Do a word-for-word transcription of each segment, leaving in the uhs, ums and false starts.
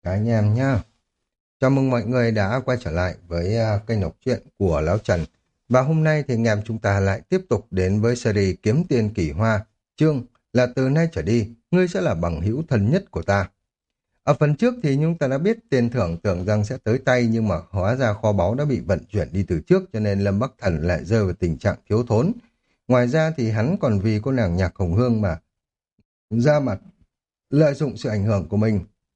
Cả anh em nhá. Chào mừng mọi người đã quay trở lại với à, kênh đọc truyện của Lão Trần. Và hôm nay thì anh em chúng ta lại tiếp tục đến với series Kiếm Tiền Kỳ Hoa. Chương là từ nay trở đi, ngươi sẽ là bằng hữu thân nhất của ta. Ở phần trước thì chúng ta đã biết tiền thưởng tưởng rằng sẽ tới tay, nhưng mà hóa ra kho báu đã bị vận chuyển đi từ trước, cho nên Lâm Bắc Thần lại rơi vào tình trạng thiếu thốn. Ngoài ra thì hắn còn vì cô nàng Nhạc Hồng Hương mà ra mặt lợi dụng sự ảnh hưởng của mình,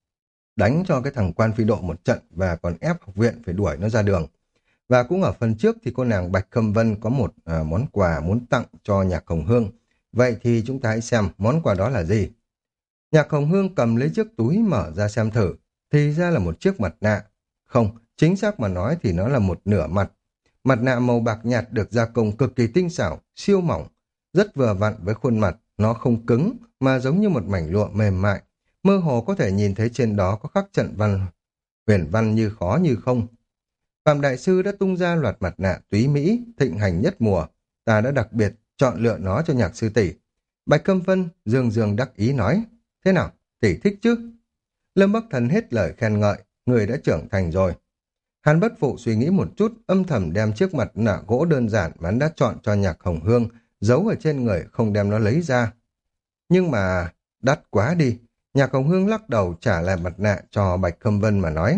đánh cho cái thằng quan phi độ một trận và còn ép học viện phải đuổi nó ra đường. Và cũng ở phần trước thì cô nàng Bạch Khâm Vân có một à, món quà muốn tặng cho Nhạc Hồng Hương. Vậy thì chúng ta hãy xem món quà đó là gì. Nhạc Hồng Hương cầm lấy chiếc túi mở ra xem thử, thì ra là một chiếc mặt nạ. Không, chính xác mà nói thì nó là một nửa mặt. Mặt nạ màu bạc nhạt được gia công cực kỳ tinh xảo, siêu mỏng, rất vừa vặn với khuôn mặt, nó không cứng mà giống như một mảnh lụa mềm mại. Mơ hồ có thể nhìn thấy trên đó có khắc trận văn, huyền văn như khó như không. Phạm Đại Sư đã tung ra loạt mặt nạ túy Mỹ, thịnh hành nhất mùa. Ta đã đặc biệt chọn lựa nó cho Nhạc sư tỷ. Bạch Câm Vân dương dương đắc ý nói, thế nào, tỷ thích chứ? Lâm Bắc Thần hết lời khen ngợi, người đã trưởng thành rồi. Hàn Bất Phụ suy nghĩ một chút, âm thầm đem chiếc mặt nạ gỗ đơn giản mà hắn đã chọn cho Nhạc Hồng Hương, giấu ở trên người không đem nó lấy ra. Nhưng mà, đắt quá đi. Nhạc Hồng Hương lắc đầu trả lại mặt nạ cho Bạch Khâm Vân mà nói.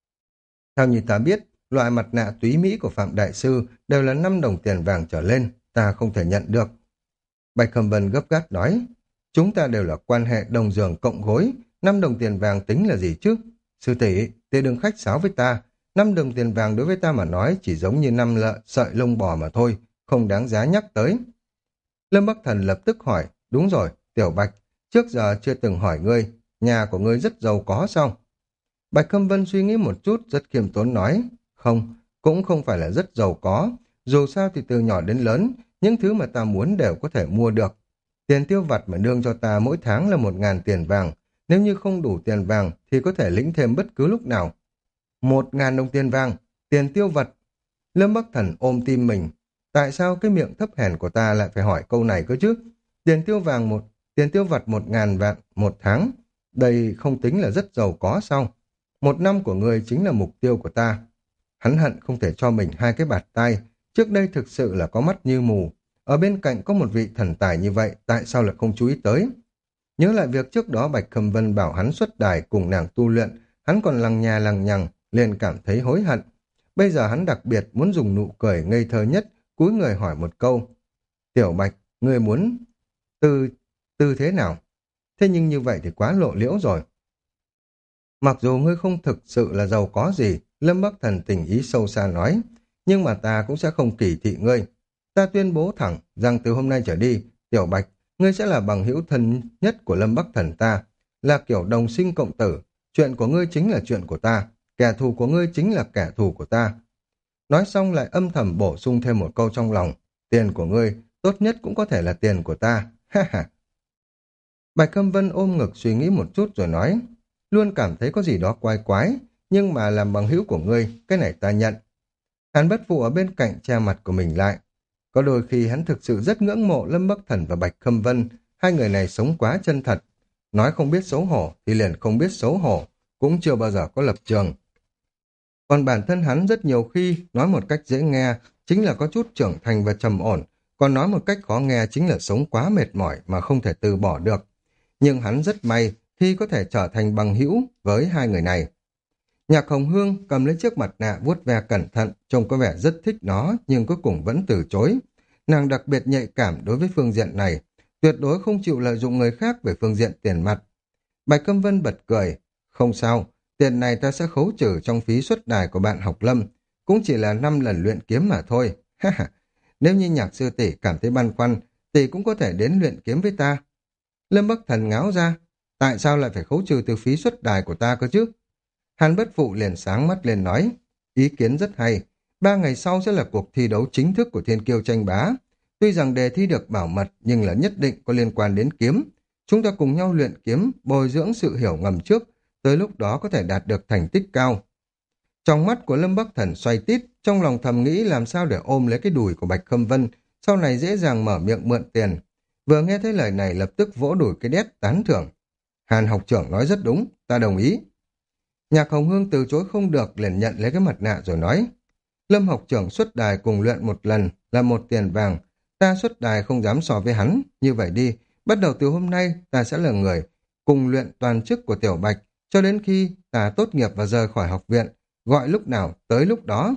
Theo như ta biết, loại mặt nạ túy Mỹ của Phạm Đại Sư đều là năm đồng tiền vàng trở lên, ta không thể nhận được. Bạch Khâm Vân gấp gáp nói, chúng ta đều là quan hệ đồng giường cộng gối, năm đồng tiền vàng tính là gì chứ? Sư tỷ, tỷ đừng khách sáo với ta, năm đồng tiền vàng đối với ta mà nói chỉ giống như năm lợ sợi lông bò mà thôi, không đáng giá nhắc tới. Lâm Bắc Thần lập tức hỏi, đúng rồi, Tiểu Bạch, trước giờ chưa từng hỏi ngươi, nhà của ngươi rất giàu có sao? Bạch Khâm Vân suy nghĩ một chút, rất khiêm tốn nói, không, cũng không phải là rất giàu có, dù sao thì từ nhỏ đến lớn, những thứ mà ta muốn đều có thể mua được. Tiền tiêu vặt mà nương cho ta mỗi tháng là một ngàn tiền vàng, nếu như không đủ tiền vàng thì có thể lĩnh thêm bất cứ lúc nào. Một ngàn đồng tiền vàng, tiền tiêu vặt. Lâm Bắc Thần ôm tim mình, tại sao cái miệng thấp hèn của ta lại phải hỏi câu này cơ chứ? Tiền tiêu vàng một, tiền tiêu vặt một ngàn vạn một tháng, đây không tính là rất giàu có sao? Một năm của người chính là mục tiêu của ta. Hắn hận không thể cho mình hai cái bạt tai, trước đây thực sự là có mắt như mù. Ở bên cạnh có một vị thần tài như vậy, tại sao lại không chú ý tới? Nhớ lại việc trước đó Bạch Khâm Vân bảo hắn xuất đài cùng nàng tu luyện, hắn còn lằng nhà lằng nhằng, liền cảm thấy hối hận. Bây giờ hắn đặc biệt muốn dùng nụ cười ngây thơ nhất, cúi người hỏi một câu. Tiểu Bạch, ngươi muốn tư, tư thế nào? Thế nhưng như vậy thì quá lộ liễu rồi. Mặc dù ngươi không thực sự là giàu có gì, Lâm Bắc Thần tình ý sâu xa nói, nhưng mà ta cũng sẽ không kỳ thị ngươi. Ta tuyên bố thẳng rằng từ hôm nay trở đi, Tiểu Bạch, ngươi sẽ là bằng hữu thân nhất của Lâm Bắc Thần ta, là kiểu đồng sinh cộng tử, chuyện của ngươi chính là chuyện của ta, kẻ thù của ngươi chính là kẻ thù của ta. Nói xong lại âm thầm bổ sung thêm một câu trong lòng, tiền của ngươi tốt nhất cũng có thể là tiền của ta, ha ha. Bạch Câm Vân ôm ngực suy nghĩ một chút rồi nói, luôn cảm thấy có gì đó quái quái, nhưng mà làm bằng hữu của ngươi, cái này ta nhận. Hàn Bất Phụ ở bên cạnh che mặt của mình lại. Có đôi khi hắn thực sự rất ngưỡng mộ Lâm Bắc Thần và Bạch Khâm Vân, hai người này sống quá chân thật. Nói không biết xấu hổ thì liền không biết xấu hổ, cũng chưa bao giờ có lập trường. Còn bản thân hắn rất nhiều khi nói một cách dễ nghe chính là có chút trưởng thành và trầm ổn, còn nói một cách khó nghe chính là sống quá mệt mỏi mà không thể từ bỏ được. Nhưng hắn rất may khi có thể trở thành bằng hữu với hai người này. Nhạc Hồng Hương cầm lấy chiếc mặt nạ vuốt ve cẩn thận, trông có vẻ rất thích nó nhưng cuối cùng vẫn từ chối. Nàng đặc biệt nhạy cảm đối với phương diện này, tuyệt đối không chịu lợi dụng người khác về phương diện tiền mặt. Bạch Câm Vân bật cười, không sao, tiền này ta sẽ khấu trừ trong phí xuất đài của bạn học Lâm, cũng chỉ là năm lần luyện kiếm mà thôi. Ha ha, nếu như Nhạc sư tỷ cảm thấy băn khoăn, tỷ cũng có thể đến luyện kiếm với ta. Lâm Bắc Thần ngáo ra, tại sao lại phải khấu trừ từ phí xuất đài của ta cơ chứ? Hàn Bất Phụ liền sáng mắt lên nói, ý kiến rất hay, ba ngày sau sẽ là cuộc thi đấu chính thức của Thiên Kiêu tranh bá. Tuy rằng đề thi được bảo mật nhưng là nhất định có liên quan đến kiếm. Chúng ta cùng nhau luyện kiếm, bồi dưỡng sự hiểu ngầm trước, tới lúc đó có thể đạt được thành tích cao. Trong mắt của Lâm Bắc Thần xoay tít, trong lòng thầm nghĩ làm sao để ôm lấy cái đùi của Bạch Khâm Vân, sau này dễ dàng mở miệng mượn tiền. Vừa nghe thấy lời này lập tức vỗ đùi cái đét tán thưởng. Hàn học trưởng nói rất đúng, ta đồng ý. Nhạc Hồng Hương từ chối không được, liền nhận lấy cái mặt nạ rồi nói. Lâm học trưởng xuất đài cùng luyện một lần là một tiền vàng, ta xuất đài không dám so với hắn, như vậy đi, bắt đầu từ hôm nay ta sẽ là người cùng luyện toàn chức của Tiểu Bạch, cho đến khi ta tốt nghiệp và rời khỏi học viện, gọi lúc nào tới lúc đó.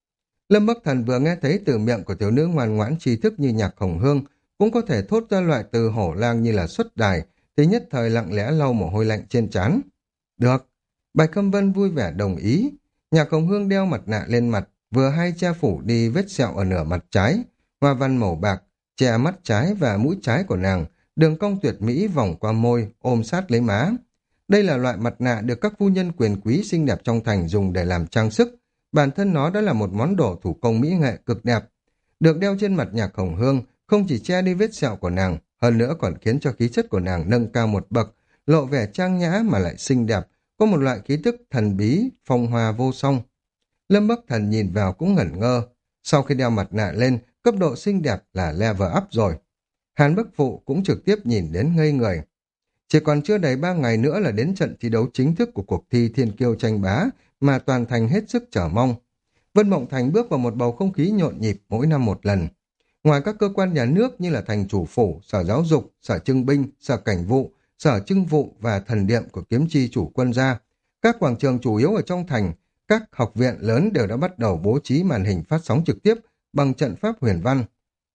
Lâm Bắc Thần vừa nghe thấy từ miệng của tiểu nữ ngoan ngoãn tri thức như Nhạc Hồng Hương cũng có thể thốt ra loại từ hổ lang như là xuất đài, thì nhất thời lặng lẽ lau mồ hôi lạnh trên trán. Được, Bạch Khâm Vân vui vẻ đồng ý. Nhạc Hồng Hương đeo mặt nạ lên mặt, vừa hay che phủ đi vết sẹo ở nửa mặt trái, hoa văn màu bạc, che mắt trái và mũi trái của nàng, đường cong tuyệt mỹ vòng qua môi, ôm sát lấy má. Đây là loại mặt nạ được các phu nhân quyền quý xinh đẹp trong thành dùng để làm trang sức. Bản thân nó đã là một món đồ thủ công mỹ nghệ cực đẹp. Được đeo trên mặt Nhạc Hồng Hương, không chỉ che đi vết sẹo của nàng, hơn nữa còn khiến cho khí chất của nàng nâng cao một bậc, lộ vẻ trang nhã mà lại xinh đẹp, có một loại khí tức thần bí, phong hoa vô song. Lâm Bắc Thần nhìn vào cũng ngẩn ngơ. Sau khi đeo mặt nạ lên, cấp độ xinh đẹp là level up rồi. Hàn Bất Phụ cũng trực tiếp nhìn đến ngây người. Chỉ còn chưa đầy ba ngày nữa là đến trận thi đấu chính thức của cuộc thi Thiên Kiêu tranh bá mà toàn thành hết sức chờ mong. Vân Mộng Thành bước vào một bầu không khí nhộn nhịp mỗi năm một lần. Ngoài các cơ quan nhà nước như là thành chủ phủ, sở giáo dục, sở trưng binh, sở cảnh vụ, sở trưng vụ và thần điện của kiếm chi chủ quân ra, các quảng trường chủ yếu ở trong thành, các học viện lớn đều đã bắt đầu bố trí màn hình phát sóng trực tiếp bằng trận pháp huyền văn.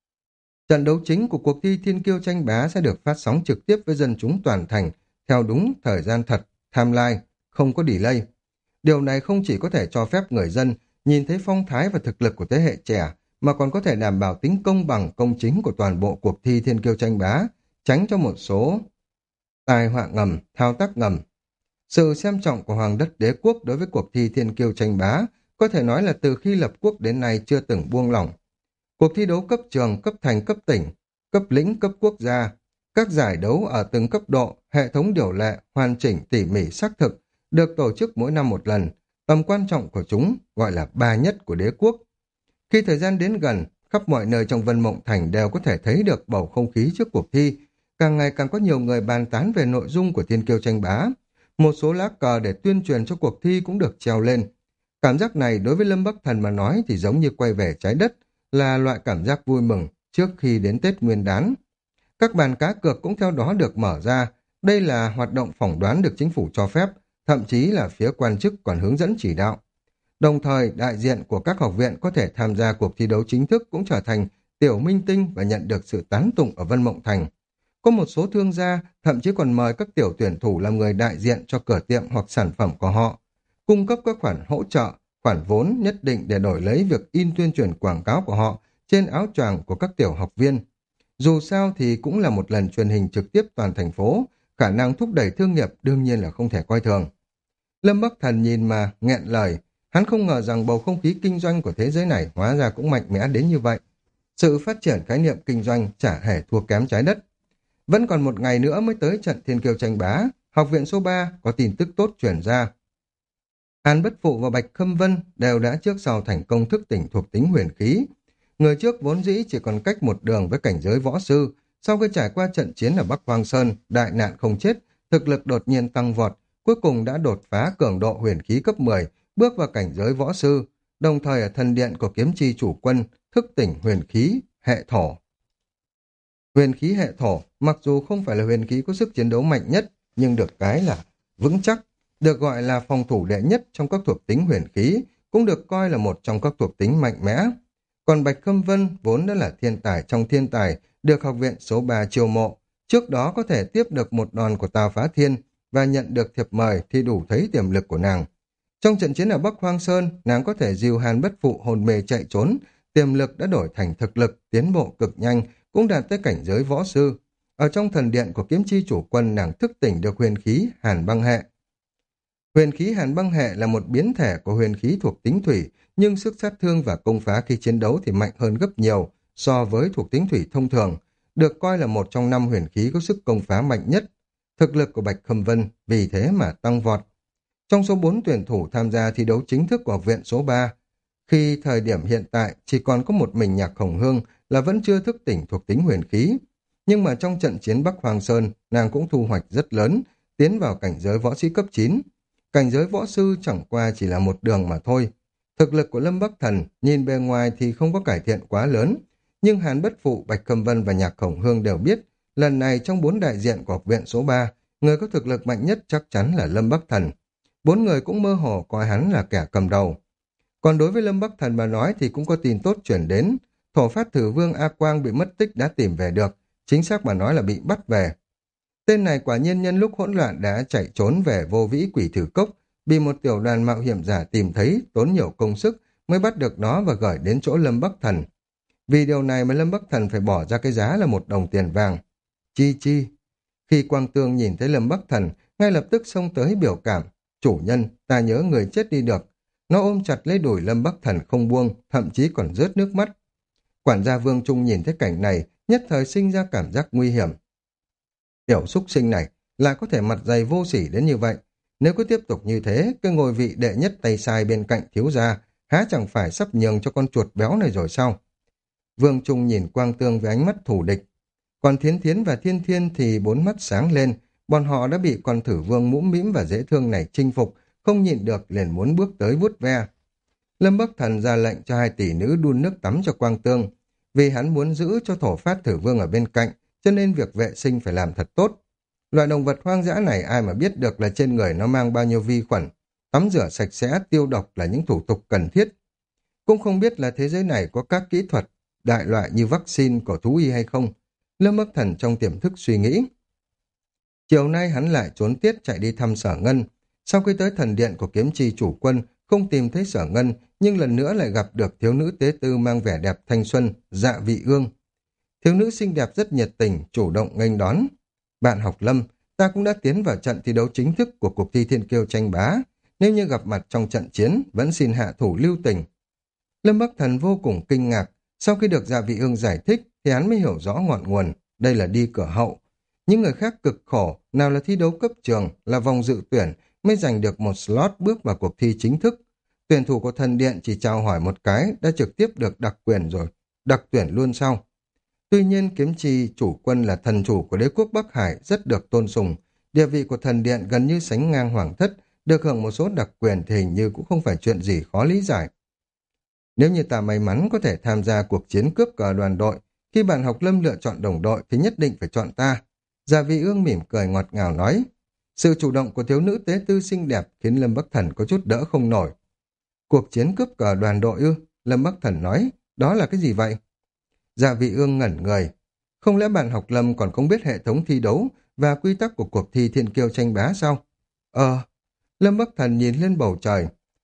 Trận đấu chính của cuộc thi Thiên Kiêu tranh bá sẽ được phát sóng trực tiếp với dân chúng toàn thành, theo đúng thời gian thật, timeline, không có delay. Điều này không chỉ có thể cho phép người dân nhìn thấy phong thái và thực lực của thế hệ trẻ, mà còn có thể đảm bảo tính công bằng, công chính của toàn bộ cuộc thi Thiên Kiêu tranh bá, tránh cho một số tai họa ngầm, thao tác ngầm. Sự xem trọng của Hoàng đất Đế quốc đối với cuộc thi Thiên Kiêu tranh bá có thể nói là từ khi lập quốc đến nay chưa từng buông lỏng. Cuộc thi đấu cấp trường, cấp thành, cấp tỉnh, cấp lĩnh, cấp quốc gia, các giải đấu ở từng cấp độ, hệ thống điều lệ, hoàn chỉnh, tỉ mỉ, xác thực, được tổ chức mỗi năm một lần. Tầm quan trọng của chúng gọi là ba nhất của đế quốc. Khi thời gian đến gần, khắp mọi nơi trong Vân Mộng Thành đều có thể thấy được bầu không khí trước cuộc thi. Càng ngày càng có nhiều người bàn tán về nội dung của Thiên Kiêu tranh bá. Một số lá cờ để tuyên truyền cho cuộc thi cũng được treo lên. Cảm giác này đối với Lâm Bắc Thần mà nói thì giống như quay về trái đất, là loại cảm giác vui mừng trước khi đến Tết Nguyên đán. Các bàn cá cược cũng theo đó được mở ra. Đây là hoạt động phỏng đoán được chính phủ cho phép, thậm chí là phía quan chức còn hướng dẫn chỉ đạo. Đồng thời, đại diện của các học viện có thể tham gia cuộc thi đấu chính thức cũng trở thành tiểu minh tinh và nhận được sự tán tụng ở Vân Mộng Thành. Có một số thương gia thậm chí còn mời các tiểu tuyển thủ làm người đại diện cho cửa tiệm hoặc sản phẩm của họ, cung cấp các khoản hỗ trợ, khoản vốn nhất định để đổi lấy việc in tuyên truyền quảng cáo của họ trên áo choàng của các tiểu học viên. Dù sao thì cũng là một lần truyền hình trực tiếp toàn thành phố, khả năng thúc đẩy thương nghiệp đương nhiên là không thể coi thường. Lâm Bắc Thần nhìn mà nghẹn lời, hắn không ngờ rằng bầu không khí kinh doanh của thế giới này hóa ra cũng mạnh mẽ đến như vậy. Sự phát triển khái niệm kinh doanh chả hề thua kém trái đất. Vẫn còn một ngày nữa mới tới trận Thiên Kiêu tranh bá, học viện số ba có tin tức tốt truyền ra. Hàn Bất Phụ và Bạch Khâm Vân đều đã trước sau thành công thức tỉnh thuộc tính huyền khí. Người trước vốn dĩ chỉ còn cách một đường với cảnh giới võ sư, sau khi trải qua trận chiến ở Bắc Hoang Sơn, đại nạn không chết, thực lực đột nhiên tăng vọt, cuối cùng đã đột phá cường độ huyền khí cấp mười, bước vào cảnh giới võ sư, đồng thời ở thần điện của kiếm chi chủ quân, thức tỉnh huyền khí, hệ thổ. Huyền khí hệ thổ, mặc dù không phải là huyền khí có sức chiến đấu mạnh nhất, nhưng được cái là vững chắc, được gọi là phòng thủ đệ nhất trong các thuộc tính huyền khí, cũng được coi là một trong các thuộc tính mạnh mẽ. Còn Bạch Khâm Vân vốn đã là thiên tài trong thiên tài, được học viện số ba chiêu mộ, trước đó có thể tiếp được một đòn của Tào Phá Thiên và nhận được thiệp mời thì đủ thấy tiềm lực của nàng. Trong trận chiến ở Bắc Hoang Sơn, nàng có thể dìu Hàn Bất Phụ hồn mê chạy trốn, tiềm lực đã đổi thành thực lực, tiến bộ cực nhanh, cũng đạt tới cảnh giới võ sư. Ở trong thần điện của kiếm chi chủ quân, nàng thức tỉnh được huyền khí Hàn Băng Hệ. Huyền khí Hàn Băng Hệ là một biến thể của huyền khí thuộc tính thủy, nhưng sức sát thương và công phá khi chiến đấu thì mạnh hơn gấp nhiều so với thuộc tính thủy thông thường, được coi là một trong năm huyền khí có sức công phá mạnh nhất. Thực lực của Bạch Khâm Vân vì thế mà tăng vọt. Trong số bốn tuyển thủ tham gia thi đấu chính thức của học viện số ba, khi thời điểm hiện tại chỉ còn có một mình Nhạc Hồng Hương là vẫn chưa thức tỉnh thuộc tính huyền khí. Nhưng mà trong trận chiến Bắc Hoàng Sơn, nàng cũng thu hoạch rất lớn, tiến vào cảnh giới võ sĩ cấp chín. Cảnh giới võ sư chẳng qua chỉ là một đường mà thôi. Thực lực của Lâm Bắc Thần nhìn bề ngoài thì không có cải thiện quá lớn, nhưng Hàn Bất Phụ, Bạch Cẩm Vân và Nhạc Khổng Hương đều biết, lần này trong bốn đại diện của học viện số ba, người có thực lực mạnh nhất chắc chắn là Lâm Bắc Thần. Bốn người cũng mơ hồ coi hắn là kẻ cầm đầu. Còn đối với Lâm Bắc Thần mà nói thì cũng có tin tốt chuyển đến. Thổ Phát Thử Vương A Quang bị mất tích đã tìm về được, chính xác mà nói là bị bắt về. Tên này quả nhiên nhân lúc hỗn loạn đã chạy trốn về Vô Vĩ Quỷ Thử Cốc, bị một tiểu đoàn mạo hiểm giả tìm thấy, tốn nhiều công sức mới bắt được nó và gửi đến chỗ Lâm Bắc Thần. Vì điều này mà Lâm Bắc Thần phải bỏ ra cái giá là một đồng tiền vàng. Chi chi. Khi Quang Tương nhìn thấy Lâm Bắc Thần, ngay lập tức xông tới biểu cảm. Chủ nhân, ta nhớ người chết đi được. Nó ôm chặt lấy đùi Lâm Bắc Thần không buông, thậm chí còn rớt nước mắt. Quản gia Vương Trung nhìn thấy cảnh này, nhất thời sinh ra cảm giác nguy hiểm. Tiểu súc sinh này lại có thể mặt dày vô sỉ đến như vậy. Nếu cứ tiếp tục như thế, cái ngôi vị đệ nhất tay sai bên cạnh thiếu gia, há chẳng phải sắp nhường cho con chuột béo này rồi sao? Vương Trung nhìn Quang Tương với ánh mắt thù địch. Còn Thiến Thiến và Thiên Thiên thì bốn mắt sáng lên, bọn họ đã bị con thử vương mũm mĩm và dễ thương này chinh phục, không nhịn được liền muốn bước tới vuốt ve. Lâm Bắc Thần ra lệnh cho hai tỷ nữ đun nước tắm cho Quang Tương, vì hắn muốn giữ cho Thổ Phát Thử Vương ở bên cạnh, cho nên việc vệ sinh phải làm thật tốt. Loại động vật hoang dã này ai mà biết được là trên người nó mang bao nhiêu vi khuẩn, tắm rửa sạch sẽ, tiêu độc là những thủ tục cần thiết. Cũng không biết là thế giới này có các kỹ thuật đại loại như vaccine của thú y hay không. Lâm Bắc Thần trong tiềm thức suy nghĩ. Chiều nay hắn lại trốn tiết chạy đi thăm Sở Ngân. Sau khi tới thần điện của kiếm chi chủ quân, không tìm thấy Sở Ngân, nhưng lần nữa lại gặp được thiếu nữ tế tư mang vẻ đẹp thanh xuân, Dạ Vị Ương. Thiếu nữ xinh đẹp rất nhiệt tình, chủ động nghênh đón. Bạn học Lâm, ta cũng đã tiến vào trận thi đấu chính thức của cuộc thi thiên kiêu tranh bá. Nếu như gặp mặt trong trận chiến, vẫn xin hạ thủ lưu tình. Lâm Bắc Thần vô cùng kinh ngạc. Sau khi được Dạ Vị Ương giải thích, thì hắn mới hiểu rõ ngọn nguồn. Đây là đi cửa hậu. Những người khác cực khổ, nào là thi đấu cấp trường, là vòng dự tuyển, mới giành được một slot bước vào cuộc thi chính thức. Tuyển thủ của thần điện chỉ chào hỏi một cái, đã trực tiếp được đặc quyền rồi. Đặc tuyển luôn sau. Tuy nhiên kiếm chi chủ quân là thần chủ của đế quốc Bắc Hải rất được tôn sùng. Địa vị của thần điện gần như sánh ngang hoàng thất, được hưởng một số đặc quyền thì hình như cũng không phải chuyện gì khó lý giải. Nếu như ta may mắn có thể tham gia cuộc chiến cướp cờ đoàn đội, khi bạn học Lâm lựa chọn đồng đội thì nhất định phải chọn ta. Dạ Vị Ương mỉm cười ngọt ngào nói. Sự chủ động của thiếu nữ tế tư xinh đẹp khiến Lâm Bắc Thần có chút đỡ không nổi. Cuộc chiến cướp cờ đoàn đội ư? Lâm Bắc Thần nói. Đó là cái gì vậy? Dạ Vị Ương ngẩn người. Không lẽ bạn học Lâm còn không biết hệ thống thi đấu và quy tắc của cuộc thi thiên kiêu tranh bá sao? Ờ. Lâm Bắc Thần nhìn lên bầu trời.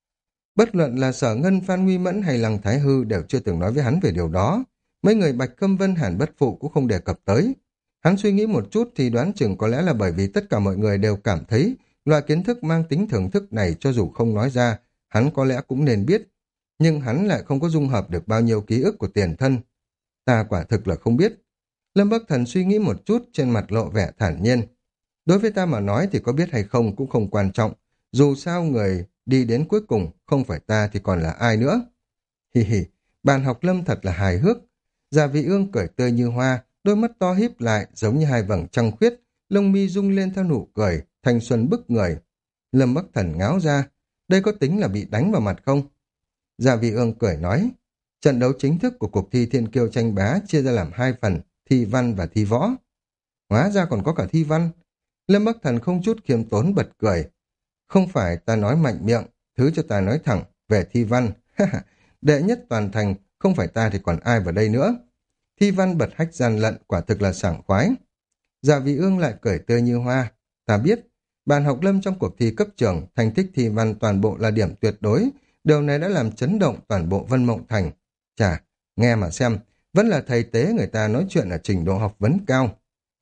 Bất luận là Sở Ngân, Phan Nguy Mẫn hay Lăng Thái Hư đều chưa từng nói với hắn về điều đó. Mấy người Bạch Cẩm Vân, Hàn Bất Phụ cũng không đề cập tới. Hắn suy nghĩ một chút thì đoán chừng có lẽ là bởi vì tất cả mọi người đều cảm thấy loại kiến thức mang tính thưởng thức này cho dù không nói ra, hắn có lẽ cũng nên biết. Nhưng hắn lại không có dung hợp được bao nhiêu ký ức của tiền thân. Ta quả thực là không biết. Lâm Bắc Thần suy nghĩ một chút, trên mặt lộ vẻ thản nhiên. Đối với ta mà nói thì có biết hay không cũng không quan trọng. Dù sao người đi đến cuối cùng không phải ta thì còn là ai nữa. Hì hì, bạn học Lâm thật là hài hước. Dạ Vị Ương cười tươi như hoa, đôi mắt to híp lại giống như hai vầng trăng khuyết, lông mi rung lên theo nụ cười, thanh xuân bức người. Lâm Bắc Thần ngáo ra, đây có tính là bị đánh vào mặt không? Dạ Vị Ương cười nói, trận đấu chính thức của cuộc thi thiên kiêu tranh bá chia ra làm hai phần, thi văn và thi võ. Hóa ra còn có cả thi văn. Lâm Bắc Thần không chút khiêm tốn bật cười. Không phải ta nói mạnh miệng, thứ cho ta nói thẳng về thi văn. Đệ nhất toàn thành, không phải ta thì còn ai vào đây nữa. Thi văn bật hách gian lận, quả thực là sảng khoái. Dạ Vị Ương lại cười tươi như hoa. Ta biết, bạn học Lâm trong cuộc thi cấp trường, thành tích thi văn toàn bộ là điểm tuyệt đối. Điều này đã làm chấn động toàn bộ Vân Mộng Thành. Chà, nghe mà xem, vẫn là thầy tế người ta nói chuyện ở trình độ học vấn cao.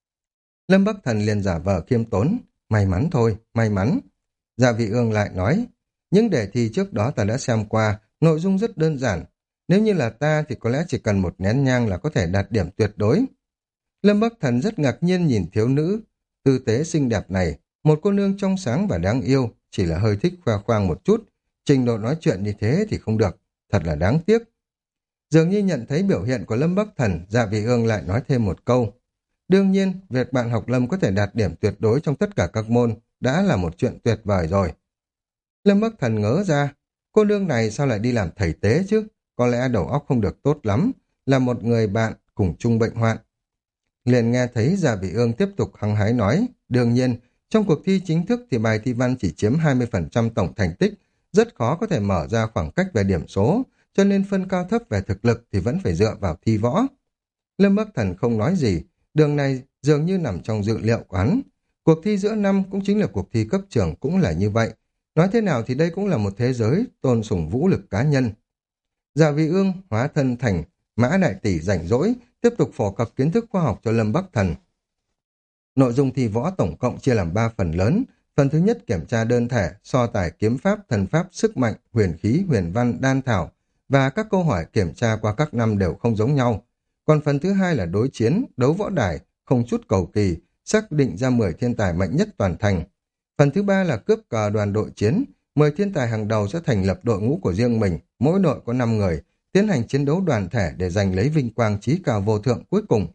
Lâm Bắc Thần liền giả vờ khiêm tốn. May mắn thôi, may mắn. Dạ Vị Ương lại nói, những đề thi trước đó ta đã xem qua, nội dung rất đơn giản. Nếu như là ta thì có lẽ chỉ cần một nén nhang là có thể đạt điểm tuyệt đối. Lâm Bắc Thần rất ngạc nhiên nhìn thiếu nữ, tư tế xinh đẹp này, một cô nương trong sáng và đáng yêu, chỉ là hơi thích khoe khoang một chút. Trình độ nói chuyện như thế thì không được, thật là đáng tiếc. Dường như nhận thấy biểu hiện của Lâm Bắc Thần, Dạ Vị Ương lại nói thêm một câu. Đương nhiên, việc bạn học Lâm có thể đạt điểm tuyệt đối trong tất cả các môn đã là một chuyện tuyệt vời rồi. Lâm Bắc Thần ngớ ra, cô nương này sao lại đi làm thầy tế chứ? Có lẽ đầu óc không được tốt lắm, là một người bạn cùng chung bệnh hoạn. Liền nghe thấy Gia Vị Ương tiếp tục hăng hái nói, đương nhiên, trong cuộc thi chính thức thì bài thi văn chỉ chiếm hai mươi phần trăm tổng thành tích, rất khó có thể mở ra khoảng cách về điểm số, cho nên phân cao thấp về thực lực thì vẫn phải dựa vào thi võ. Lâm Bắc Thần không nói gì, đường này dường như nằm trong dự liệu của hắn. Cuộc thi giữa năm cũng chính là cuộc thi cấp trường cũng là như vậy. Nói thế nào thì đây cũng là một thế giới tôn sùng vũ lực cá nhân. Dạ Vị Ương hóa thân thành Mã Đại Tỷ rảnh rỗi, tiếp tục phổ cập kiến thức khoa học cho Lâm Bắc Thần. Nội dung thi võ tổng cộng chia làm ba phần lớn. Phần thứ nhất kiểm tra đơn thể, so tài kiếm pháp, thần pháp, sức mạnh, huyền khí, huyền văn, đan thảo và các câu hỏi kiểm tra qua các năm đều không giống nhau. Còn phần thứ hai là đối chiến, đấu võ đài, không chút cầu kỳ, xác định ra mười thiên tài mạnh nhất toàn thành. Phần thứ ba là cướp cờ đoàn đội chiến, mười thiên tài hàng đầu sẽ thành lập đội ngũ của riêng mình, mỗi đội có năm người, tiến hành chiến đấu đoàn thể để giành lấy vinh quang chí cao vô thượng cuối cùng.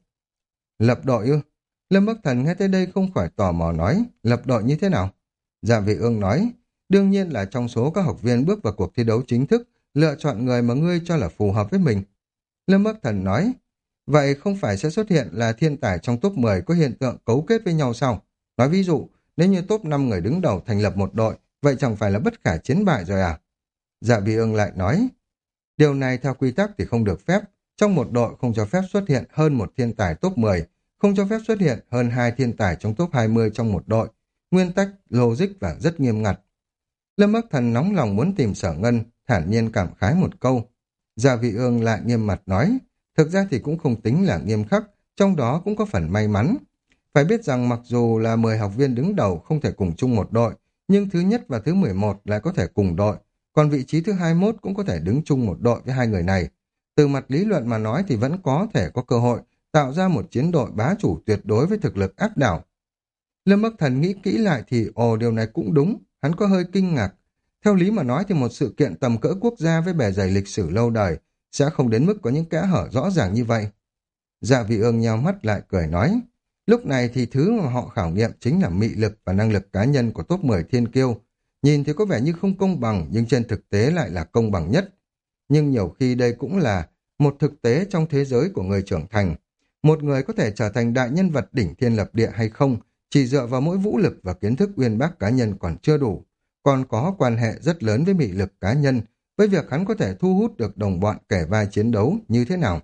Lập đội ư? Lâm Bắc Thần nghe tới đây không khỏi tò mò nói, lập đội như thế nào? Dạ Vị Ương nói, đương nhiên là trong số các học viên bước vào cuộc thi đấu chính thức, lựa chọn người mà ngươi cho là phù hợp với mình. Lâm Bắc Thần nói, vậy không phải sẽ xuất hiện là thiên tài trong top mười có hiện tượng cấu kết với nhau sao? Nói ví dụ, nếu như top năm người đứng đầu thành lập một đội, vậy chẳng phải là bất khả chiến bại rồi à? Dạ Vị Ương lại nói, điều này theo quy tắc thì không được phép, trong một đội không cho phép xuất hiện hơn một thiên tài top mười, không cho phép xuất hiện hơn hai thiên tài trong top hai mươi trong một đội. Nguyên tắc, logic và rất nghiêm ngặt. Lâm Bắc Thần nóng lòng muốn tìm Sở Ngân, thản nhiên cảm khái một câu. Dạ Vị Ương lại nghiêm mặt nói, thực ra thì cũng không tính là nghiêm khắc, trong đó cũng có phần may mắn. Phải biết rằng mặc dù là mười học viên đứng đầu không thể cùng chung một đội, nhưng thứ nhất và thứ mười một lại có thể cùng đội, còn vị trí thứ hai mươi mốt cũng có thể đứng chung một đội với hai người này. Từ mặt lý luận mà nói thì vẫn có thể có cơ hội tạo ra một chiến đội bá chủ tuyệt đối với thực lực áp đảo. Lâm Bắc Thần nghĩ kỹ lại thì ồ điều này cũng đúng, hắn có hơi kinh ngạc. Theo lý mà nói thì một sự kiện tầm cỡ quốc gia với bề dày lịch sử lâu đời sẽ không đến mức có những kẽ hở rõ ràng như vậy. Dạ Vị Ương nheo mắt lại cười nói, lúc này thì thứ mà họ khảo nghiệm chính là mị lực và năng lực cá nhân của top mười thiên kiêu. Nhìn thì có vẻ như không công bằng nhưng trên thực tế lại là công bằng nhất. Nhưng nhiều khi đây cũng là một thực tế trong thế giới của người trưởng thành. Một người có thể trở thành đại nhân vật đỉnh thiên lập địa hay không chỉ dựa vào mỗi vũ lực và kiến thức uyên bác cá nhân còn chưa đủ, còn có quan hệ rất lớn với mị lực cá nhân, với việc hắn có thể thu hút được đồng bọn kể vai chiến đấu như thế nào.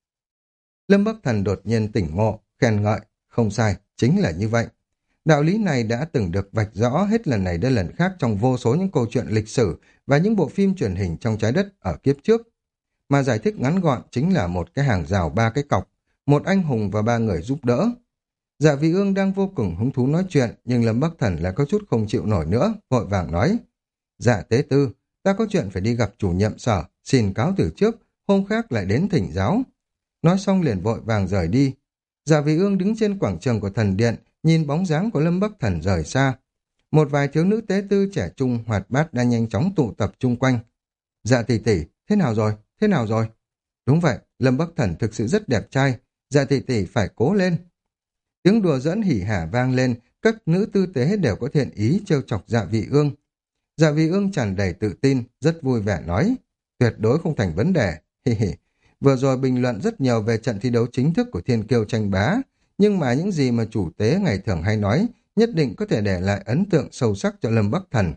Lâm Bắc Thần đột nhiên tỉnh ngộ, khen ngợi, không sai, chính là như vậy. Đạo lý này đã từng được vạch rõ hết lần này đến lần khác trong vô số những câu chuyện lịch sử và những bộ phim truyền hình trong trái đất ở kiếp trước. Mà giải thích ngắn gọn chính là một cái hàng rào ba cái cọc, một anh hùng và ba người giúp đỡ. Dạ Vị Ương đang vô cùng hứng thú nói chuyện, nhưng Lâm Bắc Thần lại có chút không chịu nổi nữa, vội vàng nói. Dạ Tế Tư, ta có chuyện phải đi gặp chủ nhiệm sở, xin cáo từ trước, hôm khác lại đến thỉnh giáo. Nói xong liền vội vàng rời đi. Dạ Vị Ương đứng trên quảng trường của thần điện, nhìn bóng dáng của Lâm Bắc Thần rời xa. Một vài thiếu nữ tế tư trẻ trung hoạt bát đang nhanh chóng tụ tập chung quanh. Dạ tỷ tỷ, thế nào rồi, thế nào rồi? Đúng vậy, Lâm Bắc Thần thực sự rất đẹp trai, dạ tỷ tỷ phải cố lên. Tiếng đùa giỡn hỉ hả vang lên, các nữ tư tế đều có thiện ý trêu chọc Dạ Vị Ương. Dạ Vị Ương tràn đầy tự tin, rất vui vẻ nói, tuyệt đối không thành vấn đề, hi hi. Vừa rồi bình luận rất nhiều về trận thi đấu chính thức của Thiên Kiêu tranh bá, nhưng mà những gì mà chủ tế ngày thường hay nói, nhất định có thể để lại ấn tượng sâu sắc cho Lâm Bắc Thần.